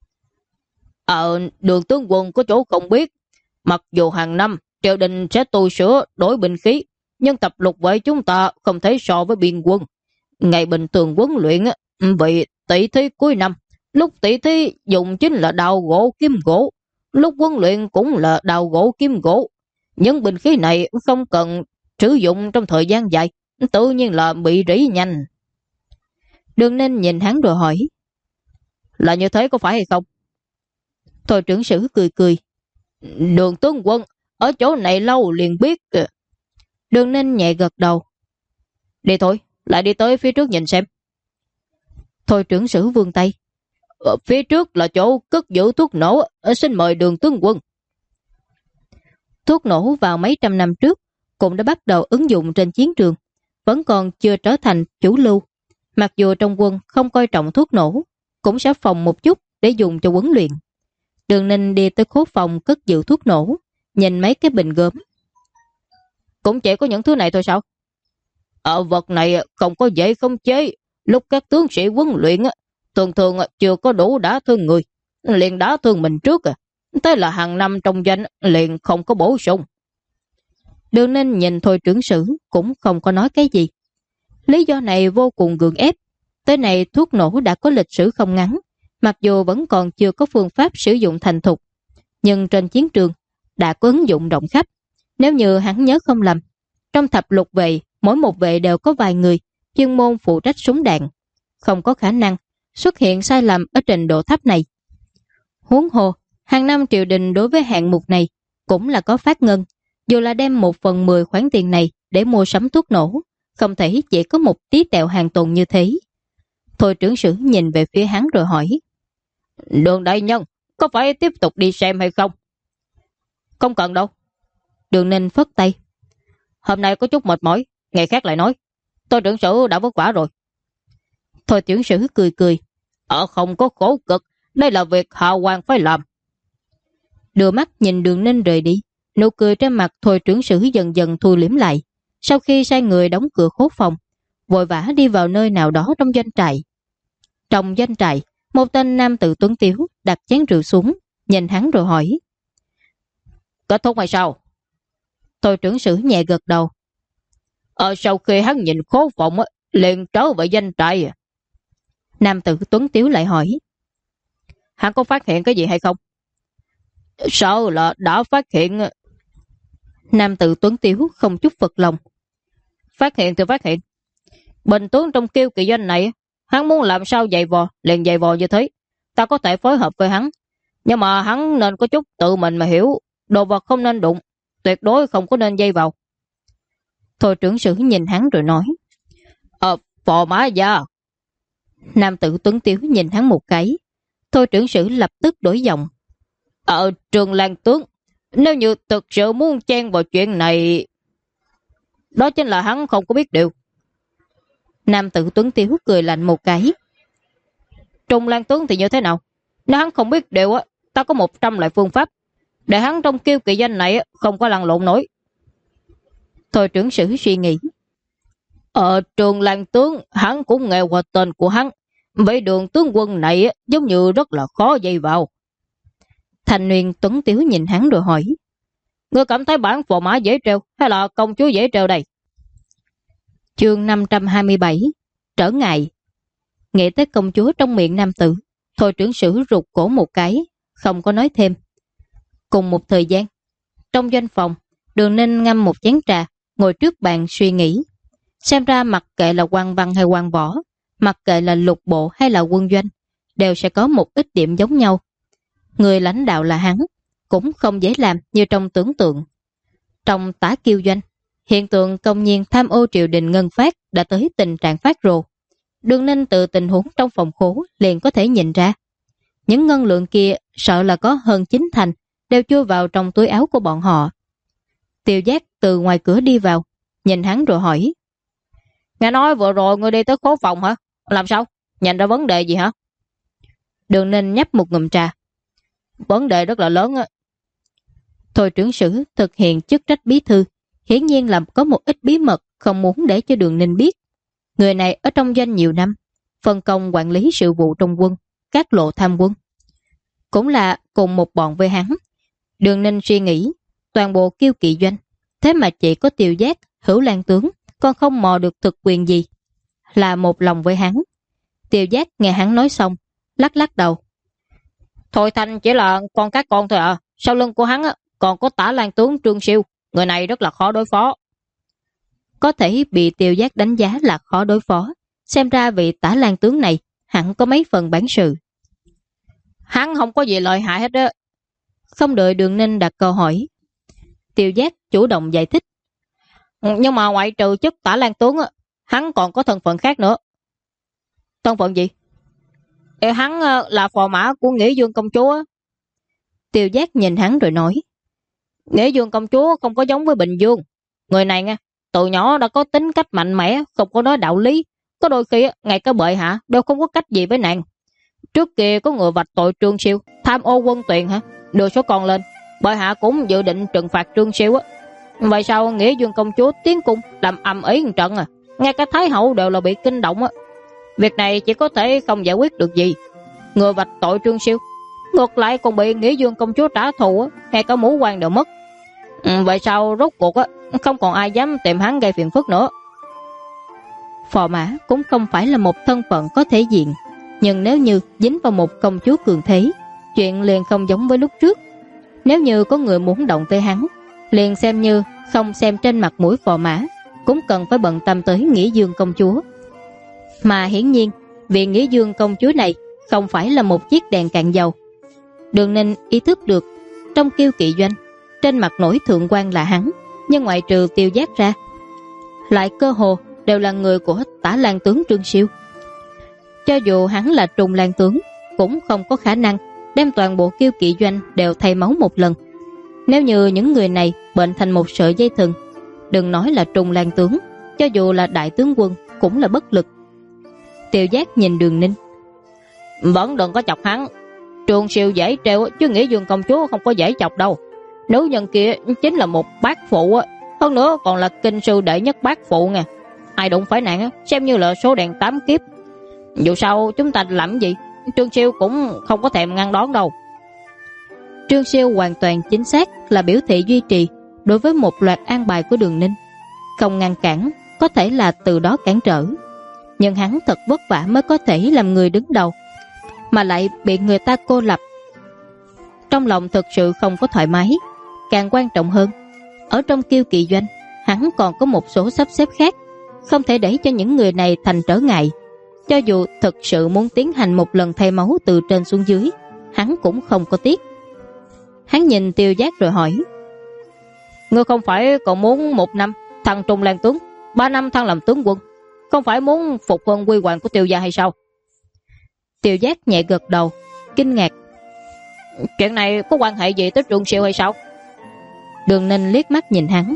Đường tướng quân có chỗ không biết, mặc dù hàng năm triều đình sẽ tu sửa đổi binh khí, nhưng tập lục vệ chúng ta không thể so với biên quân. Ngày bình thường huấn luyện Vì tỷ thí cuối năm, lúc tỷ thí dùng chính là đào gỗ kim gỗ, lúc huấn luyện cũng là đào gỗ kim gỗ. Những binh khí này không cần sử dụng trong thời gian dài, tự nhiên là bị rỉ nhanh. Đường Ninh nhìn hắn rồi hỏi, là như thế có phải hay không? Thôi trưởng sử cười cười, Đường tướng quân ở chỗ này lâu liền biết. Đường Ninh nhẹ gật đầu. Đi thôi, lại đi tới phía trước nhìn xem. Thôi trưởng sử vươn tay. Ở phía trước là chỗ cất giữ thuốc nổ, xin mời đường tướng quân. Thuốc nổ vào mấy trăm năm trước cũng đã bắt đầu ứng dụng trên chiến trường, vẫn còn chưa trở thành chủ lưu. Mặc dù trong quân không coi trọng thuốc nổ, cũng sẽ phòng một chút để dùng cho huấn luyện. Đường Ninh đi tới khố phòng cất giữ thuốc nổ, nhìn mấy cái bình gốm. Cũng chỉ có những thứ này thôi sao? Ở vật này không có dễ không chế. Lúc các tướng sĩ huấn luyện thường thường chưa có đủ đả thương người, liền đả thương mình trước. Thế là hàng năm trong danh liền không có bổ sung. Đường Ninh nhìn Thôi trưởng sử cũng không có nói cái gì. Lý do này vô cùng gượng ép. Tới này thuốc nổ đã có lịch sử không ngắn, mặc dù vẫn còn chưa có phương pháp sử dụng thành thục, nhưng trên chiến trường đã có ứng dụng rộng khắp. Nếu như hắn nhớ không lầm, trong thập lục vệ, mỗi một vệ đều có vài người chuyên môn phụ trách súng đạn, không có khả năng xuất hiện sai lầm ở trình độ thấp này. Huống hồ, hàng năm triều đình đối với hạng mục này cũng là có phát ngân, dù là đem 1/10 khoản tiền này để mua sắm thuốc nổ, không thể chỉ có một tí tẹo hàng tồn như thế. Thôi trưởng sử nhìn về phía hắn rồi hỏi, Đường đại nhân, có phải tiếp tục đi xem hay không? Không cần đâu. Đường Ninh phất tay. Hôm nay có chút mệt mỏi, ngày khác lại nói. Tôi trưởng sử đã vất vả rồi. Thôi trưởng sử cười cười, không có khổ cực, đây là việc hạ quan phải làm. Đưa mắt nhìn Đường Ninh rời đi, nụ cười trên mặt Thôi trưởng sử dần dần thu liễm lại. Sau khi sai người đóng cửa khố phòng, vội vã đi vào nơi nào đó trong doanh trại. Trong doanh trại, một tên nam tử tuấn tiếu đặt chén rượu xuống, nhìn hắn rồi hỏi, Kết thúc hay sao? Thôi trưởng sử nhẹ gật đầu. Sau khi hắn nhìn khố phòng liền trở về doanh trại. Nam tử tuấn tiếu lại hỏi, Hắn có phát hiện cái gì hay không? Sợ là đã phát hiện. Nam tử tuấn tiếu không chút phật lòng. Phát hiện thì phát hiện. Bình tướng trong Kiêu Kỵ doanh này, hắn muốn làm sao dày vò, liền dày vò như thế. Ta có thể phối hợp với hắn, nhưng mà hắn nên có chút tự mình mà hiểu, đồ vật không nên đụng, tuyệt đối không có nên dây vào. Thôi trưởng sử nhìn hắn rồi nói, Phò mã gia. Nam tử tuấn tiếu nhìn hắn một cái. Thôi trưởng sử lập tức đổi giọng, Trường Lan tướng, nếu như thực sự muốn chen vào chuyện này, đó chính là hắn không có biết điều. Nam tử tuấn tiếu cười lạnh một cái. Trung Lan tướng thì như thế nào? Nếu hắn không biết điều ta có 100 loại phương pháp để hắn trong Kiêu Kỵ doanh này không có lăn lộn nổi. Thôi trưởng sử suy nghĩ, Trường Lan tướng hắn cũng nghe qua tên của hắn, vậy Đường tướng quân này giống như rất là khó dây vào. Thành Nguyên tuấn tiếu nhìn hắn rồi hỏi, Ngươi cảm thấy bản phò mã dễ treo hay là công chúa dễ treo đây? Chương 527 Trở ngại. Nghĩ tới công chúa trong miệng nam tử, Thôi trưởng sử rụt cổ một cái, không có nói thêm. Cùng một thời gian, trong doanh phòng, Đường Ninh ngâm một chén trà, ngồi trước bàn suy nghĩ. Xem ra mặc kệ là quan văn hay quan võ, mặc kệ là lục bộ hay là quân doanh, đều sẽ có một ít điểm giống nhau. Người lãnh đạo là hắn, cũng không dễ làm như trong tưởng tượng. Trong Tả Kiêu doanh, hiện tượng công nhiên tham ô triều đình ngân phát đã tới tình trạng phát rồ. Đường Ninh từ tình huống trong phòng khố liền có thể nhìn ra. Những ngân lượng kia sợ là có hơn 9/10 đều chui vào trong túi áo của bọn họ. Tiêu Giác từ ngoài cửa đi vào, nhìn hắn rồi hỏi, Nghe nói vừa rồi ngươi đi tới khố phòng hả? Làm sao? Nhận ra vấn đề gì hả? Đường Ninh nhấp một ngụm trà. Vấn đề rất là lớn á. Thôi trưởng sử thực hiện chức trách bí thư, hiển nhiên là có một ít bí mật không muốn để cho Đường Ninh biết. Người này ở trong doanh nhiều năm, phân công quản lý sự vụ trong quân, các lộ tham quân. Cũng là cùng một bọn với hắn. Đường Ninh suy nghĩ, toàn bộ Kiêu Kỵ doanh, thế mà chỉ có Tiêu Giác, Hữu Lan tướng, còn không mò được thực quyền gì. Là một lòng với hắn. Tiêu Giác nghe hắn nói xong, lắc lắc đầu. Thôi Thanh chỉ là con cá con thôi à. Sau lưng của hắn còn có Tả Lang tướng Trương Siêu. Người này rất là khó đối phó. Có thể bị Tiêu Giác đánh giá là khó đối phó. Xem ra vị Tả Lang tướng này hẳn có mấy phần bản sự. Hắn không có gì lợi hại hết á. Không đợi Đường Ninh đặt câu hỏi, Tiêu Giác chủ động giải thích. Nhưng mà ngoại trừ chức Tả Lang tướng hắn còn có thân phận khác nữa. Thân phận gì? Hắn là phò mã của Nghĩa Dương công chúa. Tiêu Giác nhìn hắn rồi nói. Nghĩa Dương công chúa không có giống với Bình Dương. Người này nha, từ nhỏ đã có tính cách mạnh mẽ, không có nói đạo lý. Có đôi khi ngay cả bệ hạ đều không có cách gì với nàng. Trước kia có người vạch tội Trương Siêu tham ô quân tuyền đưa số con lên. Bệ hạ cũng dự định trừng phạt Trương Siêu Vậy sao Nghĩa Dương công chúa tiến cung làm ầm ĩ một trận ngay cả Thái hậu đều là bị kinh động Việc này chỉ có thể không giải quyết được gì. Người vạch tội Trương Siêu ngược lại còn bị Nghĩa Dương công chúa trả thù ngay cả mũ quan đều mất. Vậy sao rốt cuộc không còn ai dám tìm hắn gây phiền phức nữa. Phò mã cũng không phải là một thân phận có thể diện, nhưng nếu như dính vào một công chúa cường thế, chuyện liền không giống với lúc trước. Nếu như có người muốn động tới hắn, liền xem như không xem trên mặt mũi phò mã, cũng cần phải bận tâm tới Nghĩa Dương công chúa. Mà hiển nhiên vị Nghĩa Dương công chúa này không phải là một chiếc đèn cạn dầu. Đường Ninh ý thức được trong Kiêu Kỵ doanh trên mặt nổi thượng quan là hắn, nhưng ngoại trừ Tiêu Giác ra, lại cơ hồ đều là người của Tả Lang tướng Trương Siêu. Cho dù hắn là Trùng Lang tướng, cũng không có khả năng đem toàn bộ Kiêu Kỵ doanh đều thay máu một lần. Nếu như những người này bệnh thành một sợi dây thừng, đừng nói là Trùng Lang tướng, cho dù là đại tướng quân cũng là bất lực. Tiêu Giác nhìn Đường Ninh. Vẫn đừng có chọc hắn. Trương Siêu dễ treo chứ Nghĩa Dương công chúa không có dễ chọc đâu. Nữ nhân kia chính là một bác phụ hơn nữa còn là kinh sư đệ nhất bác phụ nha. Ai đụng phải nàng xem như là số đèn 8 kiếp. Dù sao chúng ta làm gì, Trương Siêu cũng không có thèm ngăn đón đâu. Trương Siêu hoàn toàn chính xác là biểu thị duy trì đối với một loạt an bài của Đường Ninh. Không ngăn cản, có thể là từ đó cản trở. Nhưng hắn thật vất vả mới có thể làm người đứng đầu, mà lại bị người ta cô lập. Trong lòng thực sự không có thoải mái. Càng quan trọng hơn, ở trong Kiêu Kỵ doanh, hắn còn có một số sắp xếp khác, không thể để cho những người này thành trở ngại. Cho dù thực sự muốn tiến hành một lần thay máu từ trên xuống dưới, hắn cũng không có tiếc. Hắn nhìn Tiêu Giác rồi hỏi. Ngươi không phải còn muốn 1 năm thăng Trung Lang tướng, 3 năm thăng làm tướng quân, không phải muốn phục vân quy hoàng của Tiêu gia hay sao? Tiêu Giác nhẹ gật đầu, kinh ngạc. Chuyện này có quan hệ gì tới Trương Siêu hay sao? Đường Ninh liếc mắt nhìn hắn.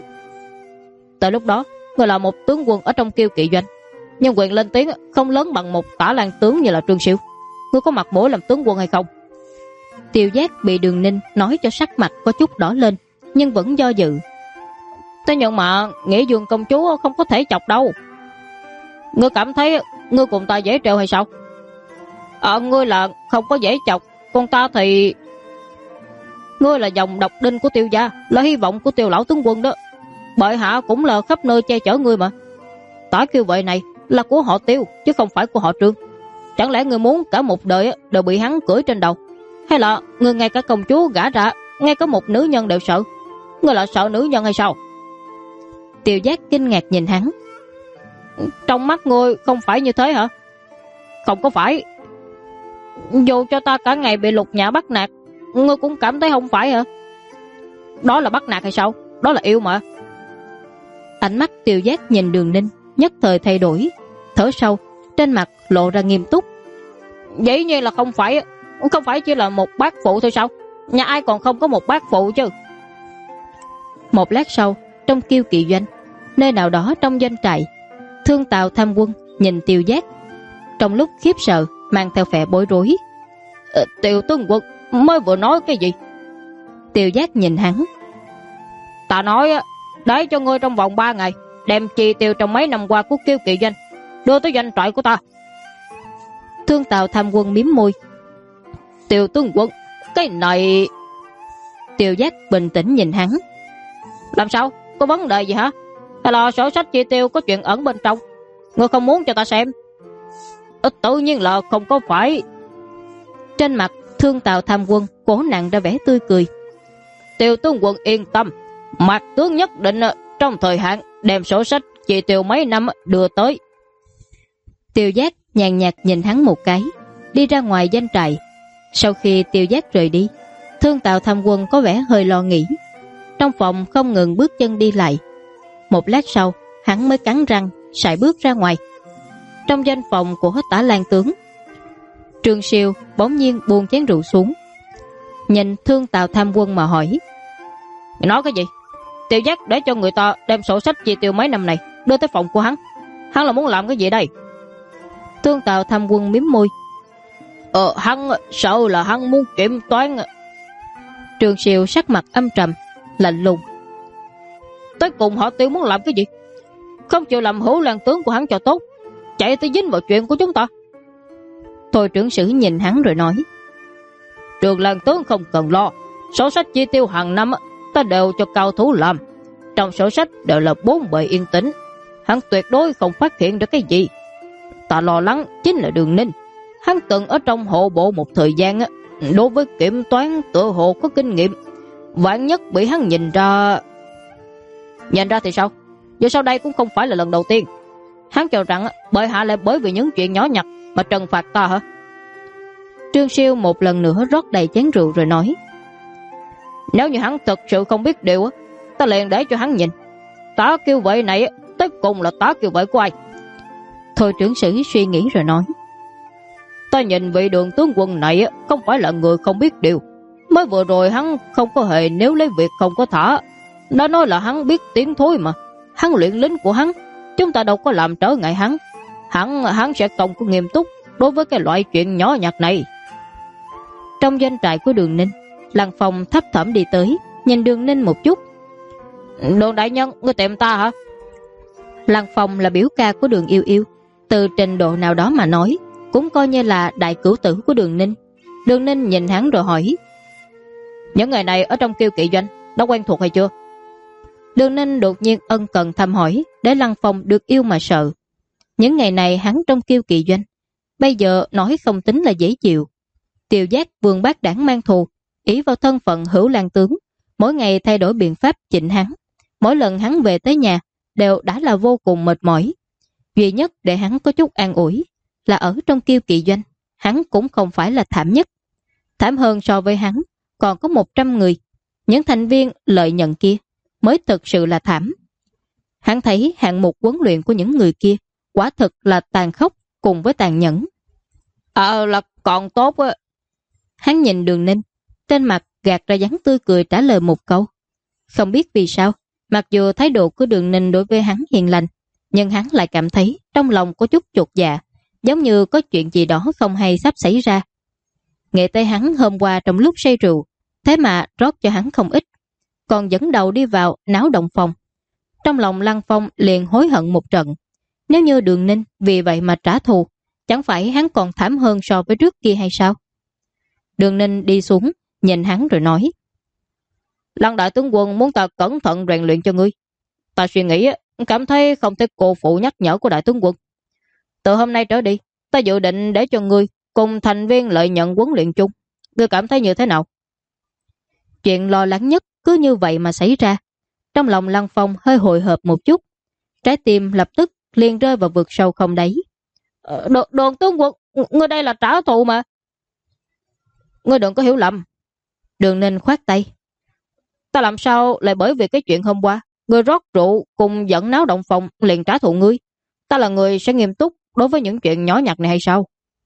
Tới lúc đó, ngươi là một tướng quân ở trong Kiêu Kỵ doanh, nhưng quyền lên tiếng không lớn bằng một Tả Lang tướng như là Trương Siêu. Ngươi có mặt mũi làm tướng quân hay không? Tiêu Giác bị Đường Ninh nói cho sắc mặt có chút đỏ lên, nhưng vẫn do dự. Thế nhưng mà Nghĩa Dương công chúa không có thể chọc đâu. Ngươi cảm thấy ngươi cùng ta dễ trêu hay sao? Ngươi là không có dễ chọc, còn ta thì... Ngươi là dòng độc đinh của Tiêu gia, là hy vọng của Tiêu lão tướng quân đó. Bệ hạ cũng là khắp nơi che chở ngươi mà. Tả Kiêu Vệ này là của họ Tiêu chứ không phải của họ Trương. Chẳng lẽ ngươi muốn cả một đời đều bị hắn cưỡi trên đầu? Hay là ngươi ngay cả công chúa gả ra, ngay cả một nữ nhân đều sợ? Ngươi là sợ nữ nhân hay sao? Tiêu Giác kinh ngạc nhìn hắn. Trong mắt ngươi không phải như thế hả? Không có phải. Dù cho ta cả ngày bị Lục Nhã bắt nạt, ngươi cũng cảm thấy không phải hả? Đó là bắt nạt hay sao? Đó là yêu mà. Ánh mắt Tiêu Giác nhìn Đường Ninh nhất thời thay đổi, thở sâu, trên mặt lộ ra nghiêm túc. Dĩ nhiên là không phải. Không phải chỉ là một bác phụ thôi sao? Nhà ai còn không có một bác phụ chứ? Một lát sau, trong Kiêu Kỵ doanh, nơi nào đó trong doanh trại, Thương Tào Tham Quân nhìn Tiêu Giác, trong lúc khiếp sợ mang theo vẻ bối rối. Tiêu tướng quân mới vừa nói cái gì? Tiêu Giác nhìn hắn. Ta nói để cho ngươi trong vòng 3 ngày đem chi tiêu trong mấy năm qua của Kiêu Kỵ doanh đưa tới doanh trại của ta. Thương Tào Tham Quân mím môi. Tiêu tướng quân, cái này... Tiêu Giác bình tĩnh nhìn hắn. Làm sao? Có vấn đề gì hả? Hay là sổ sách chi tiêu có chuyện ẩn bên trong? Ngươi không muốn cho ta xem? Tự nhiên là không có phải. Trên mặt Thương Tào Tham Quân cố nặng ra vẻ tươi cười. Tiêu tướng quân yên tâm, Mạc tướng nhất định trong thời hạn đem sổ sách chi tiêu mấy năm đưa tới. Tiêu Giác nhàn nhạt nhìn hắn một cái, đi ra ngoài doanh trại. Sau khi Tiêu Giác rời đi, Thương Tào Tham Quân có vẻ hơi lo nghĩ. Trong phòng không ngừng bước chân đi lại. Một lát sau, hắn mới cắn răng sải bước ra ngoài. Trong doanh phòng của Tả Lang tướng, Trương Siêu bỗng nhiên buông chén rượu xuống, nhìn Thương Tào Tham Quân mà hỏi: Mày nói cái gì? Tiêu Giác để cho người ta đem sổ sách chi tiêu mấy năm này đưa tới phòng của hắn. Hắn là muốn làm cái gì đây? Thương Tào Tham Quân mím môi: Hắn sợ là hắn muốn kiểm toán. Trương Siêu sắc mặt âm trầm, lạnh lùng: Tới cùng họ Tiêu muốn làm cái gì? Không chịu làm hữu Lang tướng của hắn cho tốt, chạy tới dính vào chuyện của chúng ta. Thôi trưởng sử nhìn hắn rồi nói: Trường Lang tướng không cần lo, sổ sách chi tiêu hàng năm ta đều cho cao thủ làm. Trong sổ sách đều là 4 bề yên tĩnh, hắn tuyệt đối không phát hiện được cái gì. Ta lo lắng chính là Đường Ninh. Hắn từng ở trong hộ bộ một thời gian, đối với kiểm toán tựa hồ có kinh nghiệm. Vạn nhất bị hắn nhìn ra. Nhìn ra thì sao? Dù sau đây cũng không phải là lần đầu tiên. Hắn cho rằng bệ hạ lại bởi vì những chuyện nhỏ nhặt mà trừng phạt ta hả? Trương Siêu một lần nữa rót đầy chén rượu rồi nói: Nếu như hắn thật sự không biết điều, ta liền để cho hắn nhìn. Tá kiêu vệ này tới cùng là tá kiêu vệ của ai? Thôi trưởng sử suy nghĩ rồi nói: Ta nhìn vị Đường tướng quân này không phải là người không biết điều. Mới vừa rồi hắn không có hề nếu lấy việc không có thả, đã nói là hắn biết tiếng thối mà. Hắn luyện lính của hắn, chúng ta đâu có làm trở ngại hắn. Hắn sẽ không có nghiêm túc đối với cái loại chuyện nhỏ nhặt này. Trong doanh trại của Đường Ninh, Lăng Phong thấp thỏm đi tới, nhìn Đường Ninh một chút: Đường đại nhân, ngươi tìm ta hả? Lăng Phong là biểu ca của Đường Yêu Yêu, từ trình độ nào đó mà nói cũng coi như là đại cửu tử của Đường Ninh. Đường Ninh nhìn hắn rồi hỏi: Những ngày này ở trong Kiêu Kỵ doanh đã quen thuộc hay chưa? Đường Ninh đột nhiên ân cần thăm hỏi, để Lăng Phong được yêu mà sợ. Những ngày này hắn trong Kiêu Kỵ doanh, bây giờ nói không tính là dễ chịu. Tiêu Giác Vương Bác Đảng mang thù, ỷ vào thân phận hữu Lang tướng, mỗi ngày thay đổi biện pháp chỉnh hắn. Mỗi lần hắn về tới nhà đều đã là vô cùng mệt mỏi. Duy nhất để hắn có chút an ủi là ở trong Kiêu Kỵ doanh, hắn cũng không phải là thảm nhất. Thảm hơn so với hắn còn có 100 người. Những thành viên lợi nhận kia mới thực sự là thảm. Hắn thấy hạng mục huấn luyện của những người kia quả thực là tàn khốc cùng với tàn nhẫn. Là còn tốt á. Hắn nhìn Đường Ninh, trên mặt gạt ra dáng tươi cười trả lời một câu. Không biết vì sao, mặc dù thái độ của Đường Ninh đối với hắn hiền lành, nhưng hắn lại cảm thấy trong lòng có chút chột dạ, giống như có chuyện gì đó không hay sắp xảy ra. Nghệ tay hắn hôm qua trong lúc say rượu, thế mà rót cho hắn không ít, còn dẫn đầu đi vào náo động phòng. Trong lòng Lăng Phong liền hối hận một trận. Nếu như Đường Ninh vì vậy mà trả thù, chẳng phải hắn còn thảm hơn so với trước kia hay sao? Đường Ninh đi xuống, nhìn hắn rồi nói: Lăng đại tướng quân muốn ta cẩn thận rèn luyện cho ngươi. Ta suy nghĩ, cảm thấy không thể cô phụ nhắc nhở của đại tướng quân. Từ hôm nay trở đi, ta dự định để cho ngươi cùng thành viên lợi nhận huấn luyện chung. Ngươi cảm thấy như thế nào? Chuyện lo lắng nhất cứ như vậy mà xảy ra. Trong lòng Lăng Phong hơi hồi hộp một chút, trái tim lập tức liền rơi vào vực sâu không đáy. Đường tướng quân, ngươi đây là trả thù mà. Ngươi đừng có hiểu lầm. Đường Ninh khoát tay: Ta làm sao lại bởi vì cái chuyện hôm qua ngươi rót rượu cùng dẫn náo động phòng liền trả thù ngươi? Ta là người sẽ nghiêm túc đối với những chuyện nhỏ nhặt này hay sao?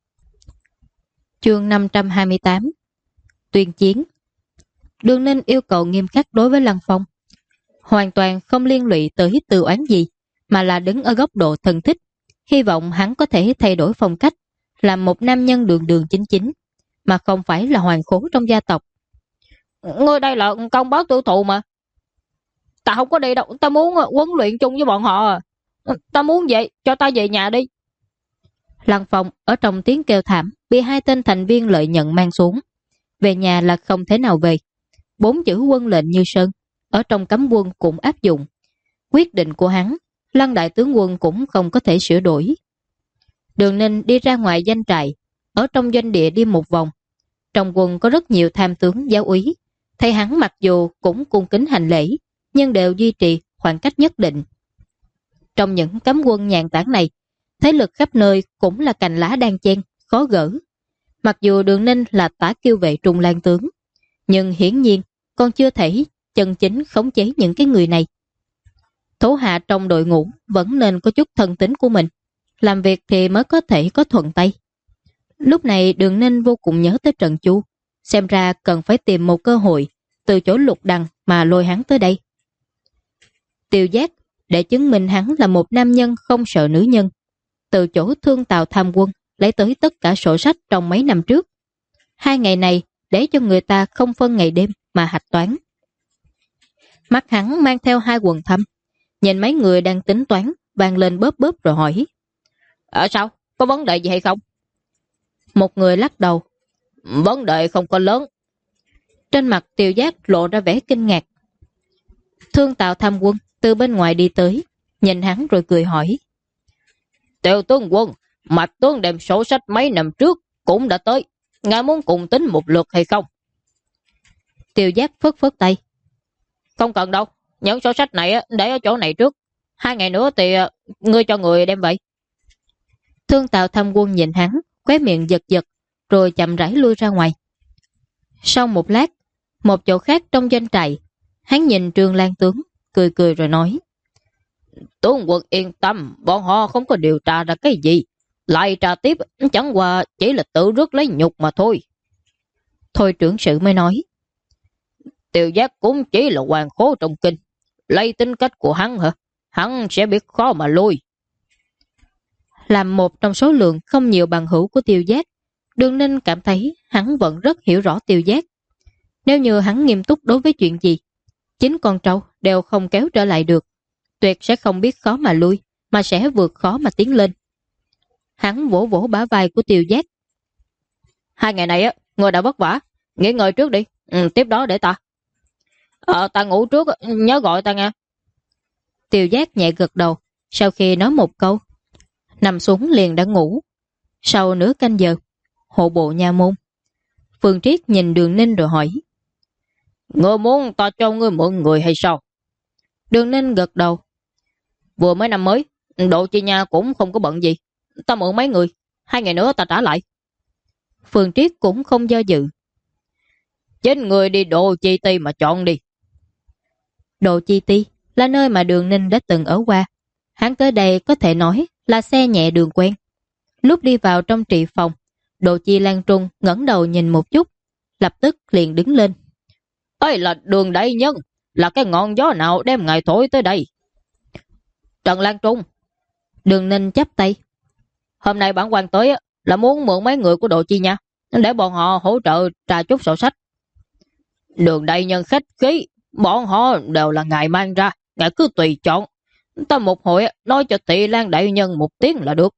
Chương 528 Tuyên chiến. Đường Ninh yêu cầu nghiêm khắc đối với Lăng Phong, hoàn toàn không liên lụy tới từ oán gì, mà là đứng ở góc độ thân thích, hy vọng hắn có thể thay đổi phong cách, làm một nam nhân đường đường chính chính, mà không phải là hoàng khố trong gia tộc. Ngươi đây là công báo tiêu thụ mà. Ta không có đi đâu, ta muốn huấn luyện chung với bọn họ. Ta muốn vậy, cho ta về nhà đi. Lăng Phong ở trong tiếng kêu thảm bị 2 tên thành viên lợi nhận mang xuống. Về nhà là không thể nào về. 4 chữ quân lệnh như sơn ở trong cấm quân cũng áp dụng. Quyết định của hắn, Lăng đại tướng quân cũng không có thể sửa đổi. Đường Ninh đi ra ngoài doanh trại, ở trong doanh địa đi một vòng. Trong quân có rất nhiều tham tướng giáo úy, thấy hắn mặc dù cũng cung kính hành lễ, nhưng đều duy trì khoảng cách nhất định. Trong những cấm quân nhàn tản này, thế lực khắp nơi cũng là cành lá đan chen, khó gỡ. Mặc dù Đường Ninh là tả kiêu vệ Trung Lang tướng, nhưng hiển nhiên còn chưa thể chân chính khống chế những cái người này. Thủ hạ trong đội ngũ vẫn nên có chút thân tính của mình, làm việc thì mới có thể có thuận tay. Lúc này Đường Ninh vô cùng nhớ tới Trần Chu, xem ra cần phải tìm một cơ hội từ chỗ Lục Đằng mà lôi hắn tới đây. Tiêu Giác để chứng minh hắn là một nam nhân không sợ nữ nhân, từ chỗ Thương Tào tham quân lấy tới tất cả sổ sách trong mấy năm trước. 2 ngày này để cho người ta không phân ngày đêm mà hạch toán. Mắt hắn mang theo 2 quầng thâm, nhìn mấy người đang tính toán, vang lên bóp bóp rồi hỏi: Sao? Có vấn đề gì hay không? Một người lắc đầu: Vấn đề không có lớn. Trên mặt Tiêu Giác lộ ra vẻ kinh ngạc. Thương Tào tham quân từ bên ngoài đi tới, nhìn hắn rồi cười hỏi: Tiêu tướng quân, Mạch tướng đem sổ sách mấy năm trước cũng đã tới, ngài muốn cùng tính một lượt hay không? Tiêu Giác phất phất tay: Không cần đâu, những sổ sách này để ở chỗ này trước, 2 ngày nữa thì ngươi cho người đem vậy. Thương Tào tham quân nhìn hắn, khóe miệng giật giật, rồi chậm rãi lui ra ngoài. Sau một lát, một chỗ khác trong doanh trại, hắn nhìn Trương Lang tướng, cười cười rồi nói: Tướng quân yên tâm, bọn họ không có điều tra ra cái gì, lại tra tiếp chẳng qua chỉ là tự rước lấy nhục mà thôi. Thôi trưởng sự mới nói: Tiêu Giác cũng chỉ là hoàng khố trong kinh, lấy tính cách của hắn hả? Hắn sẽ biết khó mà lui. Làm một trong số lượng không nhiều bằng hữu của Tiêu Giác, Đường Ninh cảm thấy hắn vẫn rất hiểu rõ Tiêu Giác. Nếu như hắn nghiêm túc đối với chuyện gì, 9 con trâu đều không kéo trở lại được, tuyệt sẽ không biết khó mà lui, mà sẽ vượt khó mà tiến lên. Hắn vỗ vỗ bả vai của Tiêu Giác: 2 ngày này người đã vất vả, nghỉ ngơi trước đi, tiếp đó để ta. Ta ngủ trước, nhớ gọi ta nghe. Tiêu Giác nhẹ gật đầu, sau khi nói một câu, nằm xuống liền đã ngủ. Sau nửa canh giờ, hộ bộ nha môn, Phương Triết nhìn Đường Ninh rồi hỏi: Ngươi muốn ta cho ngươi mượn người hay sao? Đường Ninh gật đầu: Vừa mới năm mới, Độ Chi Nha cũng không có bận gì, ta mượn mấy người, 2 ngày nữa ta trả lại. Phương Triết cũng không do dự: Chính người đi Độ Chi Ti mà chọn đi. Độ Chi Ti là nơi mà Đường Ninh đã từng ở qua. Hắn tới đây có thể nói là xe nhẹ đường quen. Lúc đi vào trong trị phòng, Độ Chi Lan Trung ngẩng đầu nhìn một chút, lập tức liền đứng lên: Đây là Đường đại nhân, là cái ngọn gió nào đem ngài thổi tới đây? Trần Lan Trung. Đường Ninh chắp tay: Hôm nay bản quan tới là muốn mượn mấy người của Độ Chi Nha, để bọn họ hỗ trợ tra chút sổ sách. Đường đại nhân khách khí, bọn họ đều là ngài mang ra, ngài cứ tùy chọn. Ta một hồi nói cho Thị Lan đại nhân một tiếng là được.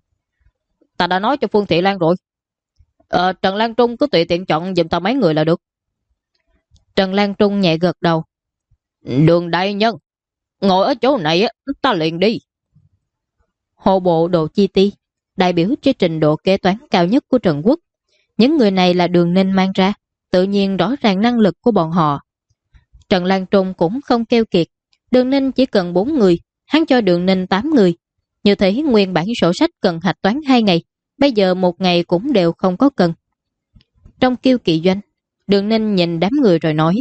Ta đã nói cho Phương Thị Lan rồi. Trần Lan Trung cứ tùy tiện chọn giùm ta mấy người là được. Trần Lan Trung nhẹ gật đầu: Đường đại nhân, ngồi ở chỗ này ta liền đi. Hộ bộ Độ Chi Ti, đại biểu cho trình độ kế toán cao nhất của Trần Quốc. Những người này là Đường Ninh mang ra, tự nhiên rõ ràng năng lực của bọn họ. Trần Lan Trung cũng không keo kiệt, Đường Ninh chỉ cần 4 người, hắn cho Đường Ninh 8 người. Như thế nguyên bản sổ sách cần hạch toán 2 ngày, bây giờ 1 ngày cũng đều không có cần. Trong Kiêu Kỵ doanh, Đường Ninh nhìn đám người rồi nói: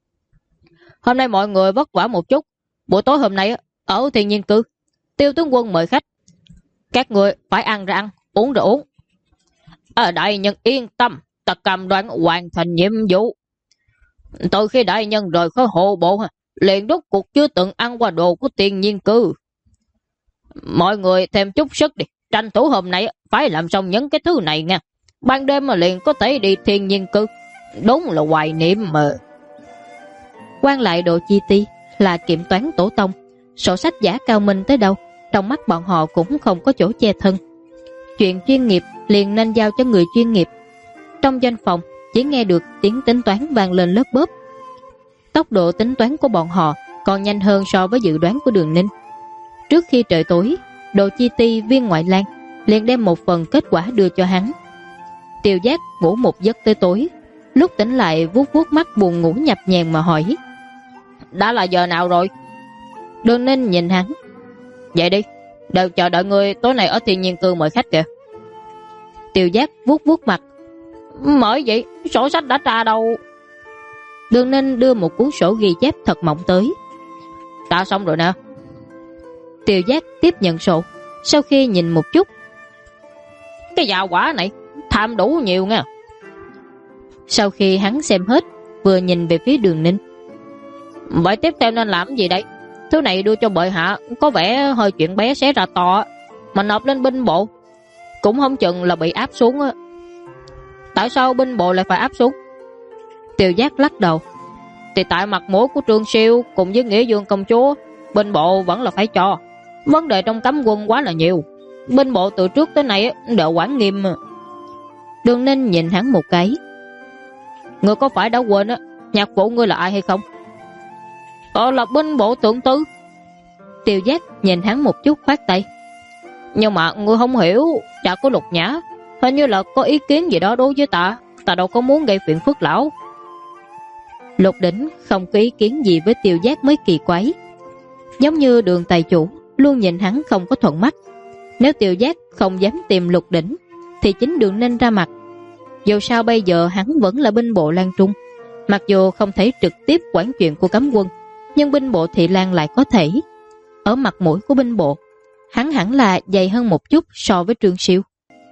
Hôm nay mọi người vất vả một chút, buổi tối hôm nay ở Thiên Nhiên Cư, Tiêu tướng quân mời khách. Các người phải ăn ra ăn, uống rồi uống. Đại nhân yên tâm, ta cam đoan hoàn thành nhiệm vụ. Từ khi đại nhân rời khỏi hộ bộ, liền rốt cuộc chưa từng ăn qua đồ của Thiên Nhiên Cư. Mọi người thêm chút sức đi, tranh thủ hôm nay phải làm xong những cái thứ này nha. Ban đêm mà liền có thể đi Thiên Nhiên Cư, đúng là hoài niệm mà. Quan lại Độ Chi Ti là kiểm toán tổ tông, sổ sách giả cao minh tới đâu, trong mắt bọn họ cũng không có chỗ che thân. Chuyện chuyên nghiệp liền nên giao cho người chuyên nghiệp. Trong doanh phòng chỉ nghe được tiếng tính toán vang lên lớp bốp. Tốc độ tính toán của bọn họ còn nhanh hơn so với dự đoán của Đường Ninh. Trước khi trời tối, Độ Chi Ti viên ngoại lang liền đem một phần kết quả đưa cho hắn. Tiêu Giác ngủ một giấc tới tối, lúc tỉnh lại vuốt vuốt mắt buồn ngủ nhập nhèm mà hỏi: Đã là giờ nào rồi? Đường Ninh nhìn hắn: Vậy đi, đều chờ đợi ngươi tối nay ở Thiên Nhiên Cư mời khách kìa. Tiêu Giác vuốt vuốt mặt: Mới vậy, sổ sách đã tra đâu. Đường Ninh đưa một cuốn sổ ghi chép thật mỏng tới. Tra xong rồi nè. Tiêu Giác tiếp nhận sổ, sau khi nhìn một chút: Cái già quả này tham đủ nhiều nha. Sau khi hắn xem hết, vừa nhìn về phía Đường Ninh: Vậy tiếp theo nên làm gì đây? Thứ này đưa cho bệ hạ có vẻ hơi chuyện bé xé ra to, mà nộp lên binh bộ cũng không chừng là bị áp xuống á. Tại sao binh bộ lại phải áp xuống? Tiêu Giác lắc đầu: Thì tại mặt mũi của Trương Siêu cùng với Nghĩa Dương công chúa, binh bộ vẫn là phải cho. Vấn đề trong cấm quân quá là nhiều, binh bộ từ trước tới nay đều quản nghiêm. Đường Ninh nhìn hắn một cái: Ngươi có phải đã quên nhạc phụ ngươi là ai hay không? Là binh bộ thượng tư. Tiêu Giác nhìn hắn một chút khoát tay: Nhưng mà ngươi không hiểu, cha của Lục Nhã hình như là có ý kiến gì đó đối với ta. Ta đâu có muốn gây phiền phức lão. Lục Đỉnh không có ý kiến gì với Tiêu Giác mới kỳ quái. Giống như Đường tài chủ luôn nhìn hắn không có thuận mắt. Nếu Tiêu Giác không dám tìm Lục Đỉnh thì chính Đường Ninh ra mặt. Dù sao bây giờ hắn vẫn là binh bộ Lan Trung, mặc dù không thể trực tiếp quản chuyện của cấm quân, nhưng binh bộ Thị Lan lại có thể. Ở mặt mũi của binh bộ, hắn hẳn là dày hơn một chút so với Trương Siêu.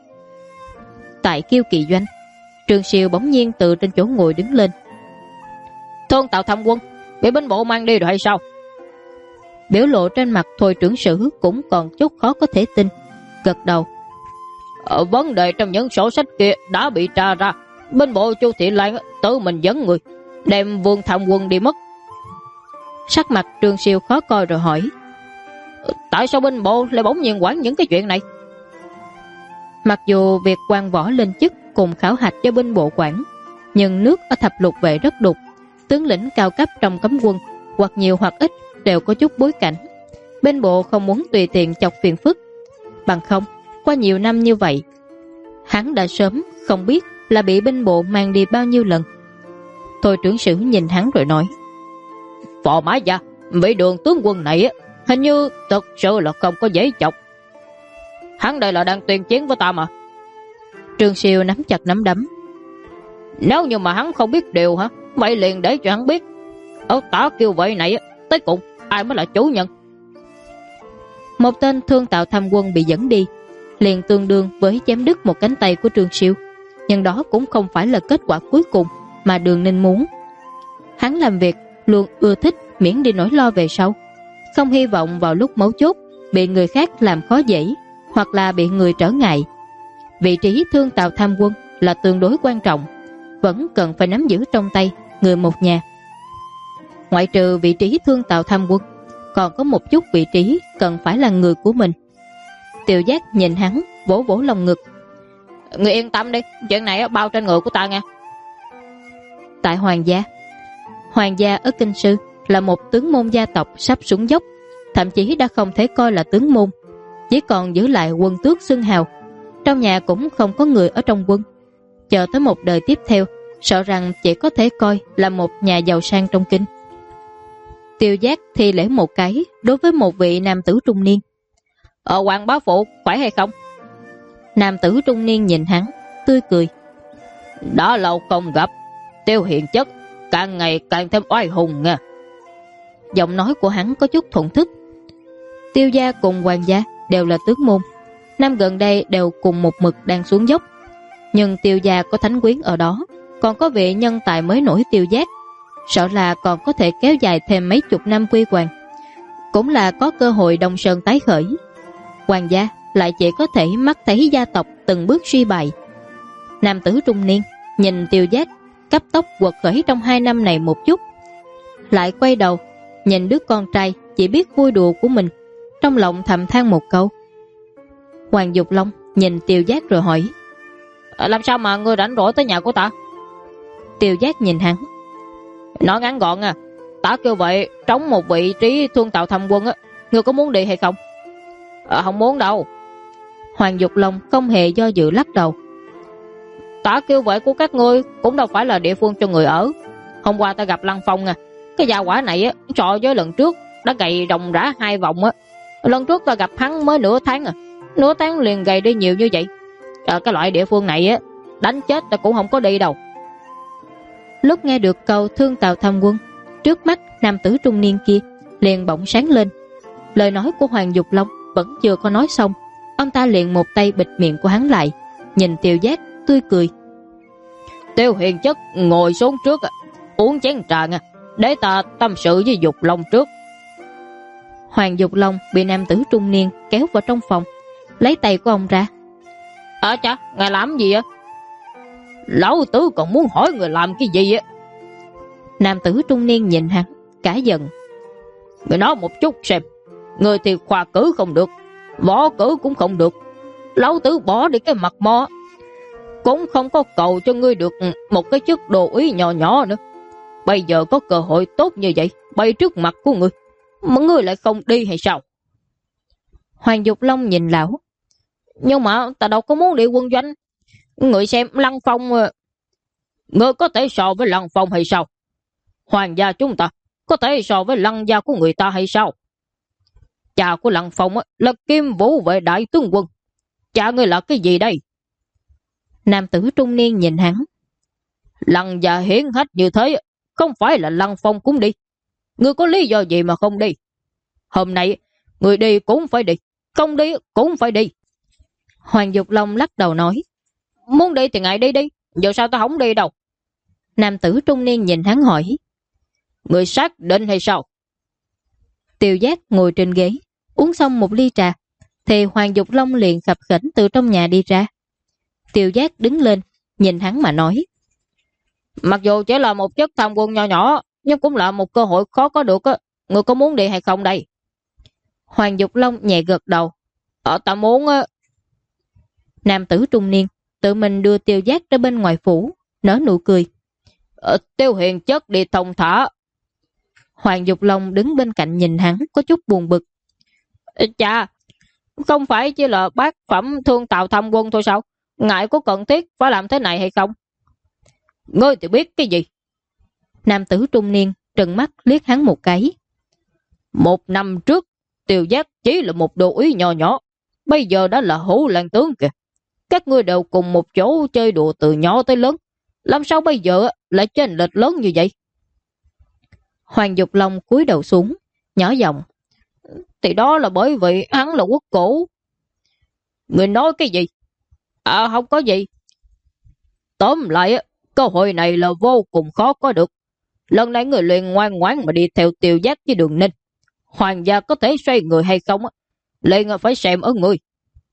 Tại Kiêu Kỳ Doanh, Trương Siêu bỗng nhiên từ trên chỗ ngồi đứng lên: Thương Tào Tham Quân bị binh bộ mang đi rồi hay sao? Biểu lộ trên mặt Thôi trưởng sử cũng còn chút khó có thể tin, gật đầu: Vấn đề trong những sổ sách kia đã bị tra ra. Binh bộ Chu Thị Lan tự mình dẫn người đem Vương Tham Quân đi mất. Sắc mặt Trương Siêu khó coi rồi hỏi: Tại sao binh bộ lại bỗng nhiên quản những cái chuyện này? Mặc dù việc quan võ lên chức cùng khảo hạch cho binh bộ quản, nhưng nước ở thập lục vệ rất đục. Tướng lĩnh cao cấp trong cấm quân hoặc nhiều hoặc ít đều có chút bối cảnh. Binh bộ không muốn tùy tiện chọc phiền phức. Bằng không, qua nhiều năm như vậy, hắn đã sớm không biết là bị binh bộ mang đi bao nhiêu lần. Thôi trưởng sử nhìn hắn rồi nói: Phò Mã Gia, vị Đường tướng quân này hình như thật sự là không có dễ chọc. Hắn đây là đang tuyên chiến với ta mà. Trương Siêu nắm chặt nắm đấm: Nếu như mà hắn không biết điều hả, vậy liền để cho hắn biết. Ở Tả Kiêu vậy này tới cùng ai mới là chủ nhân. Một tên Thương Tào Tham Quân bị dẫn đi liền tương đương với chém đứt một cánh tay của Trương Siêu, nhưng đó cũng không phải là kết quả cuối cùng mà Đường Ninh muốn. Hắn làm việc luôn ưa thích miễn đi nỗi lo về sau, không hy vọng vào lúc mấu chốt bị người khác làm khó dễ hoặc là bị người trở ngại. Vị trí Thương Tào Tham Quân là tương đối quan trọng, vẫn cần phải nắm giữ trong tay người một nhà. Ngoại trừ vị trí Thương Tào Tham Quân, còn có một chút vị trí cần phải là người của mình. Tiêu Giác nhìn hắn, vỗ vỗ lòng ngực: Người yên tâm đi, chuyện này bao trên người của ta nha. Tại Hoàng gia ở Kinh Sư là một tướng môn gia tộc sắp xuống dốc, thậm chí đã không thể coi là tướng môn, chỉ còn giữ lại quân tước xưng hào. Trong nhà cũng không có người ở trong quân. Chờ tới một đời tiếp theo, sợ rằng chỉ có thể coi là một nhà giàu sang trong kinh. Tiêu Giác thi lễ một cái đối với một vị nam tử trung niên: Hoàng bá phụ khỏe hay không? Nam tử trung niên nhìn hắn, tươi cười: Đã lâu không gặp, Tiêu hiền chất càng ngày càng thêm oai hùng nha. Giọng nói của hắn có chút thuận thức. Tiêu gia cùng Hoàng gia đều là tướng môn, năm gần đây đều cùng một mực đang xuống dốc, nhưng Tiêu gia có thánh quyến ở đó, còn có vị nhân tài mới nổi Tiêu Giác, sợ là còn có thể kéo dài thêm mấy chục năm quy hoàng, cũng là có cơ hội đông sơn tái khởi. Hoàng gia lại chỉ có thể mắt thấy gia tộc từng bước suy bại. Nam tử trung niên nhìn Tiêu Giác cấp tốc quật khởi trong 2 năm này một chút, lại quay đầu nhìn đứa con trai chỉ biết vui đùa của mình, trong lòng thầm than một câu. Hoàng Dục Long nhìn Tiêu Giác rồi hỏi: Làm sao mà ngươi rảnh rỗi tới nhà của ta? Tiêu Giác nhìn hắn: Nói ngắn gọn ta kêu vậy trống một vị trí Thương Tào Tham Quân ngươi có muốn đi hay không? Không muốn đâu. Hoàng Dục Long không hề do dự lắc đầu. Tả kêu vậy của các ngươi cũng đâu phải là địa phương cho người ở. Hôm qua ta gặp Lăng Phong cái gia hỏa này so với lần trước đã gầy ròng rã 2 vòng Lần trước ta gặp hắn mới nửa tháng nửa tháng liền gầy đi nhiều như vậy. Cái loại địa phương này đánh chết ta cũng không có đi đâu. Lúc nghe được câu thương Tào Tham Quân, trước mắt nam tử trung niên kia liền bỗng sáng lên. Lời nói của Hoàng Dục Long vẫn chưa có nói xong, ông ta liền một tay bịt miệng của hắn lại, nhìn Tiêu Giác tươi cười. Tiêu Hiền Chất ngồi xuống trước uống chén trà để ta tâm sự với Dục Long trước. Hoàng Dục Long bị nam tử trung niên kéo vào trong phòng, lấy tay của ông ra. Chà, ngài làm gì vậy? Lão tử còn muốn hỏi người làm cái gì Nam tử trung niên nhìn hắn cả giận. Người nói một chút xem. Người thì khoa cử không được, võ cử cũng không được. Lão tử bỏ đi cái mặt mo cũng không có cầu cho ngươi được một cái chức đồ úy nhỏ nhỏ nữa. Bây giờ có cơ hội tốt như vậy bay trước mặt của ngươi, mà ngươi lại không đi hay sao? Hoàng Dục Long nhìn lão. Nhưng mà ta đâu có muốn đi quân doanh. Người xem Lăng Phong, ngươi có thể so với Lăng Phong hay sao? Hoàng gia chúng ta có thể so với Lăng gia của người ta hay sao? Cha của Lăng Phong là Kim Vũ vệ đại tướng quân. Cha ngươi là cái gì đây? Nam tử trung niên nhìn hắn. Lăng gia hiển hách như thế, không phải là Lăng Phong cũng đi. Ngươi có lý do gì mà không đi? Hôm nay người đi cũng phải đi, không đi cũng phải đi. Hoàng Dục Long lắc đầu nói. Muốn đi thì ngài đi đi, giờ sao ta không đi đâu? Nam tử trung niên nhìn hắn hỏi. Người xác định hay sao? Tiêu Giác ngồi trên ghế, uống xong một ly trà, thì Hoàng Dục Long liền khập khểnh từ trong nhà đi ra. Tiêu Giác đứng lên, nhìn hắn mà nói. Mặc dù chỉ là một chức tham quân nhỏ nhỏ, nhưng cũng là một cơ hội khó có được Người có muốn đi hay không đây? Hoàng Dục Long nhẹ gật đầu. Ta muốn Nam tử trung niên tự mình đưa Tiêu Giác ra bên ngoài phủ, nở nụ cười. Tiêu Hiền Chất đi thông thả. Hoàng Dục Long đứng bên cạnh nhìn hắn có chút buồn bực. Chà, không phải chỉ là bác phẩm thương Tào Tham Quân thôi sao? Ngài có cần thiết phải làm thế này hay không? Ngươi thì biết cái gì? Nam tử trung niên trừng mắt liếc hắn một cái. 1 năm trước, Tiêu Giác chỉ là một đồ úy nhỏ nhỏ, bây giờ đã là hữu lang tướng kìa. Các ngươi đều cùng một chỗ chơi đùa từ nhỏ tới lớn, làm sao bây giờ lại chênh lệch lớn như vậy? Hoàng Dục Long cúi đầu xuống, nhỏ giọng. Thì đó là bởi vì hắn là quốc cổ. Người nói cái gì? Không có gì. Tóm lại, cơ hội này là vô cùng khó có được. Lần này người liền ngoan ngoãn mà đi theo Tiêu Giác với Đường Ninh. Hoàng gia có thể xoay người hay không liền phải xem ở người.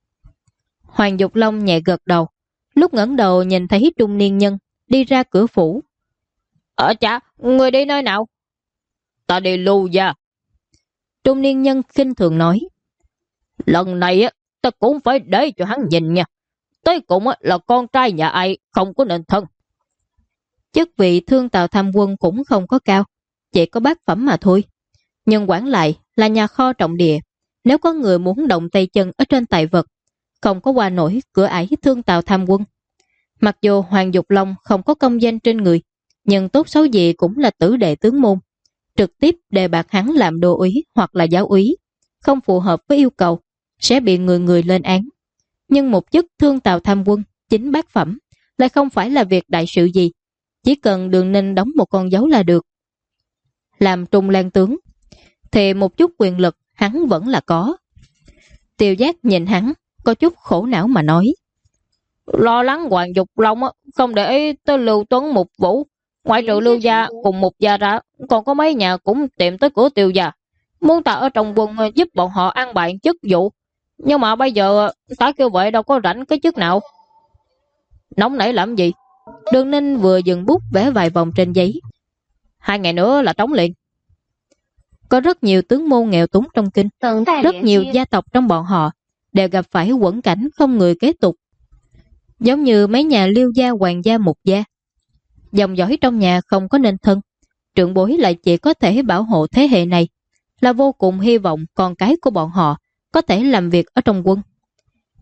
Hoàng Dục Long nhẹ gật đầu, lúc ngẩng đầu nhìn thấy trung niên nhân đi ra cửa phủ. Chà, người đi nơi nào? Ta đi Lưu gia. Trung niên nhân khinh thường nói. Lần này ta cũng phải để cho hắn nhìn nha. Tới cùng là con trai nhà ai không có nên thân. Chức vị thương Tào Tham Quân cũng không có cao, chỉ có bát phẩm mà thôi. Nhưng quản lại là nhà kho trọng địa, nếu có người muốn động tay chân ở trên tài vật, không có qua nổi cửa ải thương Tào Tham Quân. Mặc dù Hoàng Dục Long không có công danh trên người, nhưng tốt xấu gì cũng là tử đệ tướng môn, trực tiếp đề bạt hắn làm đô úy hoặc là giáo úy, không phù hợp với yêu cầu, sẽ bị người người lên án. Nhưng một chức thương Tào Tham Quân chính bát phẩm lại không phải là việc đại sự gì, chỉ cần Đường Ninh đóng một con dấu là được. Làm trung lang tướng thì một chút quyền lực hắn vẫn là có. Tiêu Giác nhìn hắn có chút khổ não mà nói. Lo lắng Hoàng Dục Long không để ý tới Lưu Tuấn Mục Vũ. Ngoại trừ Lưu gia cùng Mục gia ra, còn có mấy nhà cũng tìm tới cửa Tiêu gia, muốn ta ở trong quân giúp bọn họ an bài chức vụ. Nhưng mà bây giờ ta kêu vậy đâu có rảnh cái chức nào. Nóng nảy làm gì? Đường Ninh vừa dừng bút vẽ vài vòng trên giấy. 2 ngày nữa là trống liền. Có rất nhiều tướng môn nghèo túng trong kinh, rất nhiều gia tộc trong bọn họ đều gặp phải quẫn cảnh không người kế tục. Giống như mấy nhà Liêu gia, Hoàng gia, Mục gia, dòng dõi trong nhà không có nên thân, trưởng bối lại chỉ có thể bảo hộ thế hệ này, là vô cùng hy vọng con cái của bọn họ có thể làm việc ở trong quân.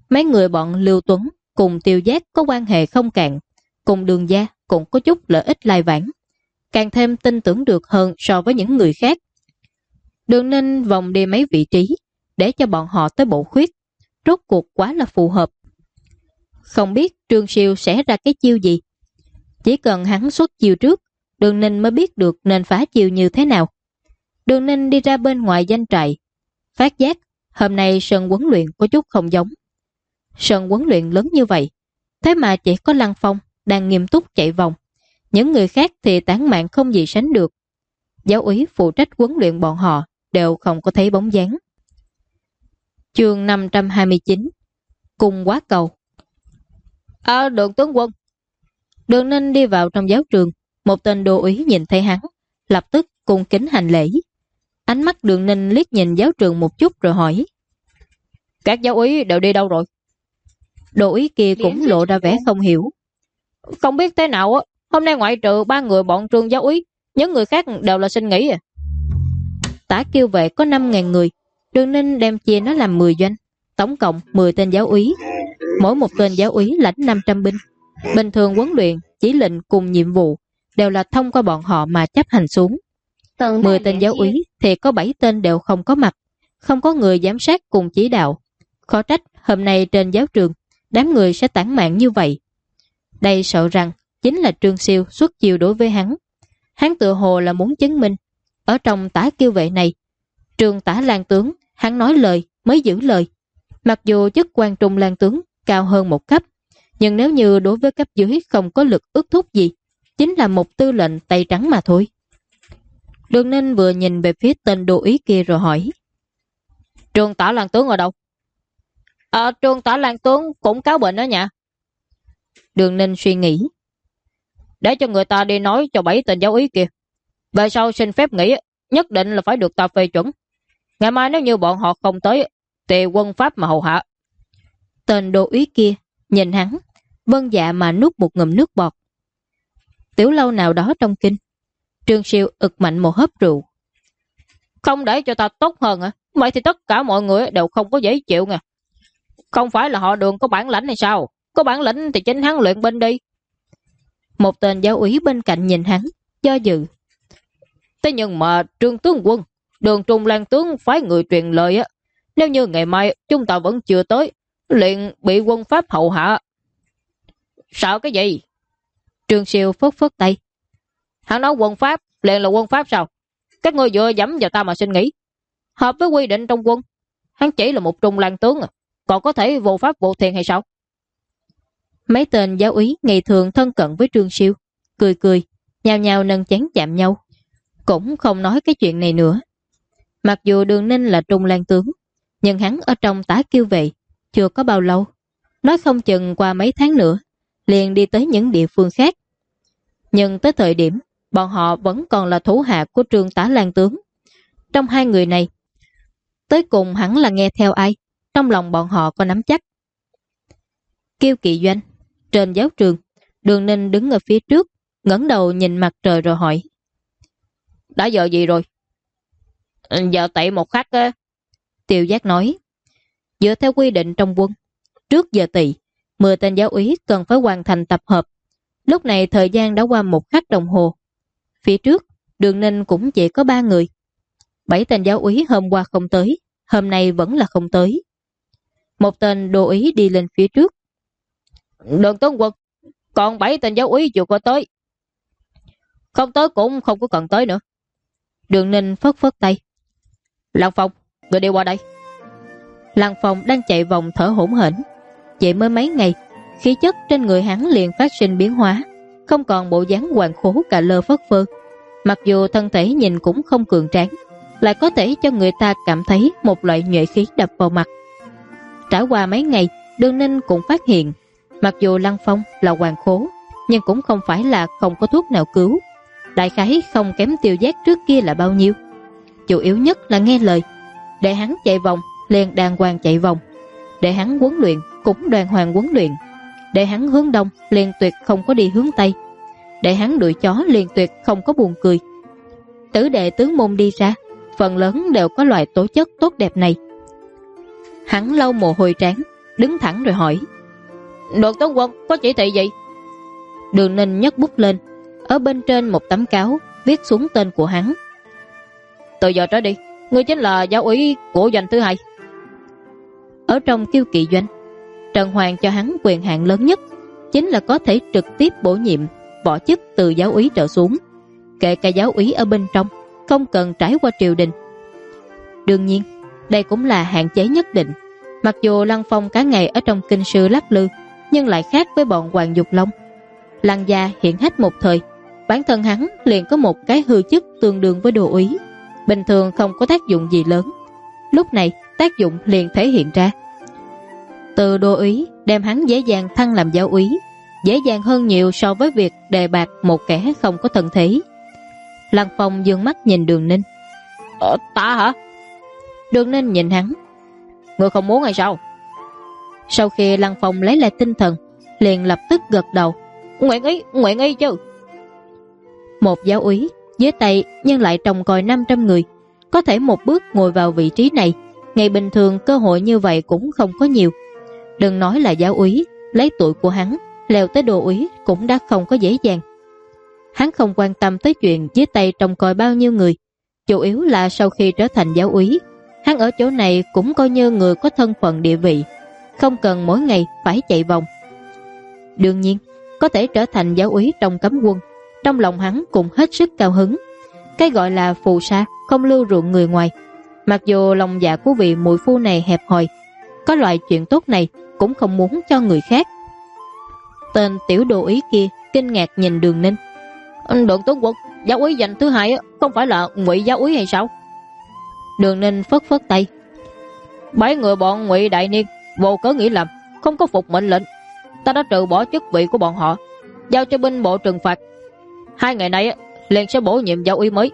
Mấy người bọn Lưu Tuấn cùng Tiêu Giác có quan hệ không cạn, cùng Đường Gia cũng có chút lợi ích lai vãng, càng thêm tin tưởng được hơn so với những người khác. Đường Ninh vòng đi mấy vị trí để cho bọn họ tới Bộ Khuyết, rốt cuộc quá là phù hợp. Không biết Trương Siêu sẽ ra cái chiêu gì. Chỉ cần hắn xuất chiêu trước, Đường Ninh mới biết được nên phá chiêu như thế nào. Đường Ninh đi ra bên ngoài doanh trại, phát giác hôm nay sân huấn luyện có chút không giống. Sân huấn luyện lớn như vậy, thế mà chỉ có Lăng Phong đang nghiêm túc chạy vòng. Những người khác thì tán mạng không gì sánh được. Giáo úy phụ trách huấn luyện bọn họ đều không có thấy bóng dáng. Chương 529 Cung Quá Cầu. Đường tướng quân. Đường Ninh đi vào trong giáo trường, một tên đô úy nhìn thấy hắn, lập tức cung kính hành lễ. Ánh mắt Đường Ninh liếc nhìn giáo trường một chút rồi hỏi: Các giáo úy đều đi đâu rồi? Đô úy kia cũng lộ ra vẻ không hiểu. Không biết thế nào á, hôm nay ngoại trừ 3 người bọn Trương giáo úy, những người khác đều là xin nghỉ à. Tả Kiêu Vệ có 5.000 người, Đường Ninh đem chia nó làm 10 doanh, tổng cộng 10 tên giáo úy. Mỗi một tên giáo úy lãnh 500 binh. Bình thường huấn luyện, chỉ lệnh cùng nhiệm vụ đều là thông qua bọn họ mà chấp hành xuống. 10 tên giáo úy thì có 7 tên đều không có mặt, không có người giám sát cùng chỉ đạo. Khó trách hôm nay trên giáo trường đám người sẽ tản mạn như vậy. Đây sợ rằng chính là Trương Siêu xuất chiêu đối với hắn. Hắn tự hồ là muốn chứng minh ở trong Tả Kiêu Vệ này, Trương Tả Lang tướng hắn nói lời mới giữ lời. Mặc dù chức quan trung lang tướng cao hơn một cấp, nhưng nếu như đối với cấp dưới không có lực ước thúc gì, chính là một tư lệnh tay trắng mà thôi. Đường Ninh vừa nhìn về phía tên đô úy kia rồi hỏi: Trương Tả Lang tướng ở đâu? Trương Tả Lang tướng cũng cáo bệnh ở nhà. Đường Ninh suy nghĩ: Để cho người ta đi nói cho 7 tên giáo úy kia, về sau xin phép nghỉ nhất định là phải được ta phê chuẩn. Ngày mai nếu như bọn họ không tới thì quân Pháp mà hầu hạ. Tên đô úy kia nhìn hắn, vâng dạ mà nuốt một ngụm nước bọt. Tiểu lâu nào đó trong kinh, Trương Siêu ực mạnh một hớp rượu. Không để cho ta tốt hơn à? Vậy thì tất cả mọi người đều không có dễ chịu nha. Không phải là họ Đường có bản lãnh hay sao? Có bản lĩnh thì chính hắn luyện binh đi. Một tên giáo úy bên cạnh nhìn hắn, do dự. Thế nhưng mà Trương tướng quân, Đường Trung Lang tướng phái người truyền lời á, nếu như ngày mai chúng ta vẫn chưa tới, liền bị quân Pháp hậu hạ. Sợ cái gì? Trương Siêu phất phất tay. Hắn nói quân Pháp liền là quân Pháp sao? Các ngươi dựa dẫm vào ta mà xin nghỉ. Hợp với quy định trong quân, hắn chỉ là một Trung Lang tướng à, còn có thể vô pháp vô thiên hay sao? Mấy tên giáo úy ngày thường thân cận với Trương Siêu, cười cười, nhao nhao nâng chén chạm nhau, cũng không nói cái chuyện này nữa. Mặc dù Đường Ninh là Trung Lang tướng, nhưng hắn ở trong Tả Kiêu Vệ chưa có bao lâu, nói không chừng qua mấy tháng nữa liền đi tới những địa phương khác. Nhưng tới thời điểm bọn họ vẫn còn là thủ hạ của Trương Tả Lang tướng. Trong hai người này, tới cùng hẳn là nghe theo ai, trong lòng bọn họ có nắm chắc. Kiêu Kỵ doanh, trên giáo trường, Đường Ninh đứng ở phía trước, ngẩng đầu nhìn mặt trời rồi hỏi: Đã giờ gì rồi? Giờ tậy một khắc á. Tiêu Giác nói: Dựa theo quy định trong quân, trước giờ tỵ 10 tên giáo úy cần phải hoàn thành tập hợp. Lúc này thời gian đã qua 1 khắc đồng hồ. Phía trước Đường Ninh cũng chỉ có 3 người. 7 tên giáo úy hôm qua không tới, hôm nay vẫn là không tới. Một tên đô úy đi lên phía trước: Đường tướng quân, còn 7 tên giáo úy chưa có tới. Không tới cũng không có cần tới nữa. Đường Ninh phất phất tay: Lăng Phong, người đi qua đây. Lăng Phong đang chạy vòng thở hổn hển. Chỉ mới mấy ngày, khí chất trên người hắn liền phát sinh biến hóa, không còn bộ dáng hoàng khố cà lơ phất phơ. Mặc dù thân thể nhìn cũng không cường tráng, lại có thể cho người ta cảm thấy một loại nhuệ khí đập vào mặt. Trải qua mấy ngày, Đường Ninh cũng phát hiện, mặc dù Lăng Phong là hoàng khố, nhưng cũng không phải là không có thuốc nào cứu. Đại khái không kém Tiêu Giác trước kia là bao nhiêu. Chủ yếu nhất là nghe lời. Để hắn chạy vòng liền đàng hoàng chạy vòng, để hắn huấn luyện cũng đàng hoàng huấn luyện, để hắn hướng đông liền tuyệt không có đi hướng tây, để hắn đuổi chó liền tuyệt không có buồn cười. Tử đệ tướng môn đi ra, phần lớn đều có loại tố chất tốt đẹp này. Hắn lau mồ hôi trán, đứng thẳng rồi hỏi. Đường tướng quân có chỉ thị gì? Đường Ninh nhấc bút lên, ở bên trên một tấm cáo viết xuống tên của hắn. Từ giờ trở đi, ngươi chính là giáo úy của doanh thứ hai. Ở trong Kiêu Kỵ doanh, Trần Hoàng cho hắn quyền hạn lớn nhất, chính là có thể trực tiếp bổ nhiệm võ chức từ giáo úy trở xuống, kể cả giáo úy ở bên trong, không cần trải qua triều đình. Đương nhiên, đây cũng là hạn chế nhất định. Mặc dù Lăng Phong cả ngày ở trong kinh sư lắc lư, nhưng lại khác với bọn Hoàng Dục Long. Lăng gia hiện hách một thời, bản thân hắn liền có một cái hư chức tương đương với đô úy, bình thường không có tác dụng gì lớn. Lúc này tác dụng liền thể hiện ra. Từ đô úy đem hắn dễ dàng thăng làm giáo úy, dễ dàng hơn nhiều so với việc đề bạt một kẻ không có thân thế. Lăng Phong dương mắt nhìn Đường Ninh. Ta hả? Đường Ninh nhìn hắn. Ngươi không muốn hay sao? Sau khi Lăng Phong lấy lại tinh thần, liền lập tức gật đầu. Nguyện ý chứ. Một giáo úy dưới tay nhưng lại trông coi 500 người, có thể một bước ngồi vào vị trí này, ngày bình thường cơ hội như vậy cũng không có nhiều. Đừng nói là giáo úy, lấy tuổi của hắn leo tới đô úy cũng đã không có dễ dàng. Hắn không quan tâm tới chuyện dưới tay trông coi bao nhiêu người, chủ yếu là sau khi trở thành giáo úy, hắn ở chỗ này cũng coi như người có thân phận địa vị, không cần mỗi ngày phải chạy vòng. Đương nhiên, có thể trở thành giáo úy trong cấm quân, trong lòng hắn cũng hết sức cao hứng. Cái gọi là phù sa không lưu ruộng người ngoài. Mặc dù lòng dạ của vị muội phu này hẹp hòi, có loại chuyện tốt này cũng không muốn cho người khác. Tên tiểu đô úy kia kinh ngạc nhìn Đường Ninh. Đường tướng quân, giáo úy danh thứ hai không phải là Ngụy giáo úy hay sao? Đường Ninh phất phất tay. 7 người bọn Ngụy Đại Niên vô cớ nghỉ làm, không có phục mệnh lệnh, ta đã trừ bỏ chức vị của bọn họ, giao cho binh bộ trừng phạt. 2 ngày nay liền sẽ bổ nhiệm giáo úy mới.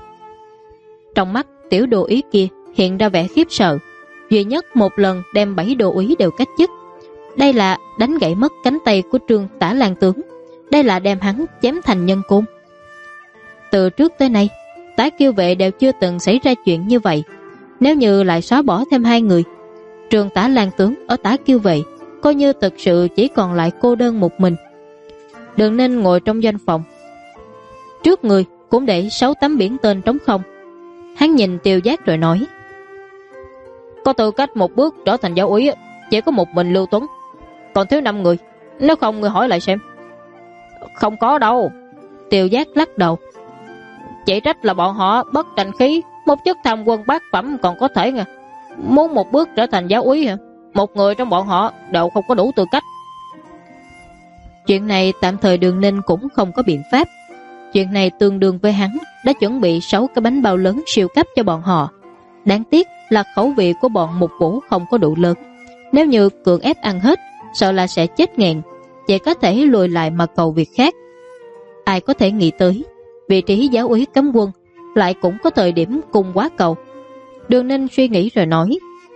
Trong mắt tiểu đô úy kia hiện ra vẻ khiếp sợ, duy nhất một lần đem 7 đô úy đều cách chức. Đây là đánh gãy mất cánh tay của Trương Tả Lang tướng, đây là đem hắn chém thành nhân côn. Từ trước tới nay, Tả Kiêu vệ đều chưa từng xảy ra chuyện như vậy. Nếu như lại xóa bỏ thêm 2 người, Trương Tả Lang tướng ở Tả Kiêu vệ coi như thực sự chỉ còn lại cô đơn một mình. Đường Ninh ngồi trong doanh phòng, trước người cũng để 6 tấm biển tên trống không. Hắn nhìn Tiêu Giác rồi nói. Có tư cách một bước trở thành giáo úy chỉ có một mình Lưu Tuấn, còn thiếu 5 người, nếu không người hỏi lại xem. Không có đâu. Tiêu Giác lắc đầu. Chỉ trách là bọn họ bất tranh khí, một chức tham quân bát phẩm còn có thể nha. Muốn một bước trở thành giáo úy hả? Một người trong bọn họ đều không có đủ tư cách. Chuyện này tạm thời Đường Ninh cũng không có biện pháp. Chuyện này tương đương với hắn đã chuẩn bị 6 cái bánh bao lớn siêu cấp cho bọn họ. Đáng tiếc là khẩu vị của bọn Mục Vũ không có đủ lớn. Nếu như cưỡng ép ăn hết, sợ là sẽ chết nghẹn, chỉ có thể lùi lại mà cầu việc khác. Ai có thể nghĩ tới vị trí giáo úy cấm quân lại cũng có thời điểm cùng quá cầu. Đường Ninh suy nghĩ rồi nói.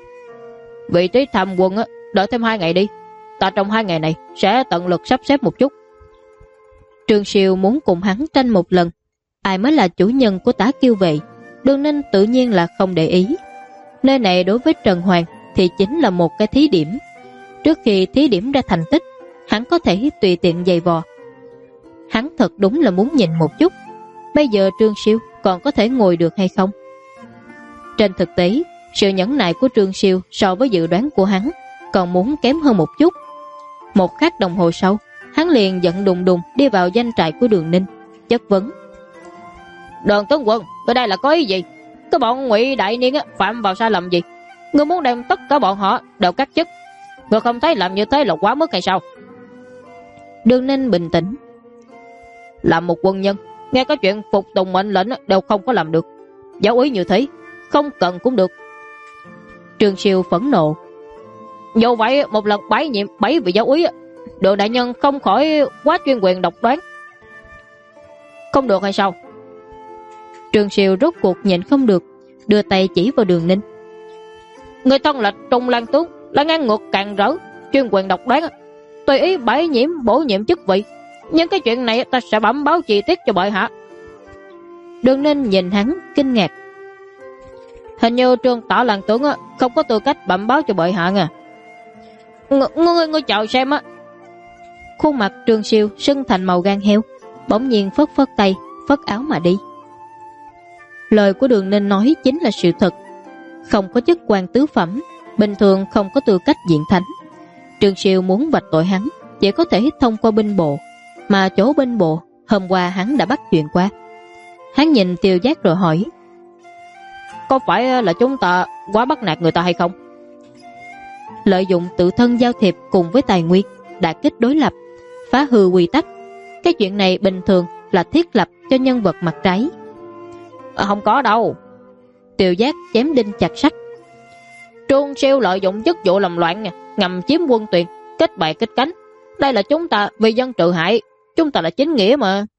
Vị trí tham quân đợi thêm 2 ngày đi, ta trong 2 ngày này sẽ tận lực sắp xếp một chút. Trương Siêu muốn cùng hắn tranh một lần, ai mới là chủ nhân của Tả Kiêu vệ, Đường Ninh tự nhiên là không để ý. Nơi này đối với Trần Hoàng thì chính là một cái thí điểm. Trước khi thí điểm ra thành tích, hắn có thể tùy tiện giày vò. Hắn thật đúng là muốn nhìn một chút, bây giờ Trương Siêu còn có thể ngồi được hay không. Trên thực tế, sự nhẫn nại của Trương Siêu so với dự đoán của hắn còn muốn kém hơn một chút. Một khắc đồng hồ sau, hắn liền giận đùng đùng đi vào doanh trại của Đường Ninh, chất vấn. Đường tướng quân, ở đây là có ý gì? Cái bọn Ngụy Đại Niên phạm vào sai lầm gì? Ngươi muốn đem tất cả bọn họ đều cắt chức, ngươi không thấy làm như thế là quá mức hay sao? Đường Ninh bình tĩnh. Làm một quân nhân, nghe có chuyện phục tùng mệnh lệnh đều không có làm được, giáo úy như thế không cần cũng được. Trương Siêu phẫn nộ. Dù vậy một lần bãi nhiệm 7 vị giáo úy, Đường đại nhân không khỏi quá chuyên quyền độc đoán, không được hay sao? Trương Siêu rốt cuộc nhịn không được, đưa tay chỉ vào Đường Ninh. Người thân là Trung Lang tướng, là ngang ngược càng rỡ, chuyên quyền độc đoán, tùy ý bãi nhiệm bổ nhiệm chức vị. Nhưng cái chuyện này ta sẽ bẩm báo chi tiết cho bệ hạ. Đường Ninh nhìn hắn kinh ngạc. Hình như Trương Tả Lang tướng không có tư cách bẩm báo cho bệ hạ nha. Ngươi chờ xem á. Khuôn mặt Trương Siêu sưng thành màu gan heo, bỗng nhiên phất phất tay, phất áo mà đi. Lời của Đường Ninh nói chính là sự thật. Không có chức quan tứ phẩm, bình thường không có tư cách diện thánh. Trương Siêu muốn vạch tội hắn chỉ có thể thông qua binh bộ, mà chỗ binh bộ hôm qua hắn đã bắt chuyện qua. Hắn nhìn Tiêu Giác rồi hỏi: có phải là chúng ta quá bắt nạt người ta hay không? Lợi dụng tự thân giao thiệp cùng với tài nguyên, đả kích đối lập, phá hư quy tắc, cái chuyện này bình thường là thiết lập cho nhân vật mặt trái. Không có đâu. Tiêu Giác chém đinh chặt sắt. Trương Siêu lợi dụng chức vụ làm loạn, ngầm chiếm quân Tuyền, kết bè kết cánh. Đây là chúng ta vì dân trừ hại, chúng ta là chính nghĩa mà.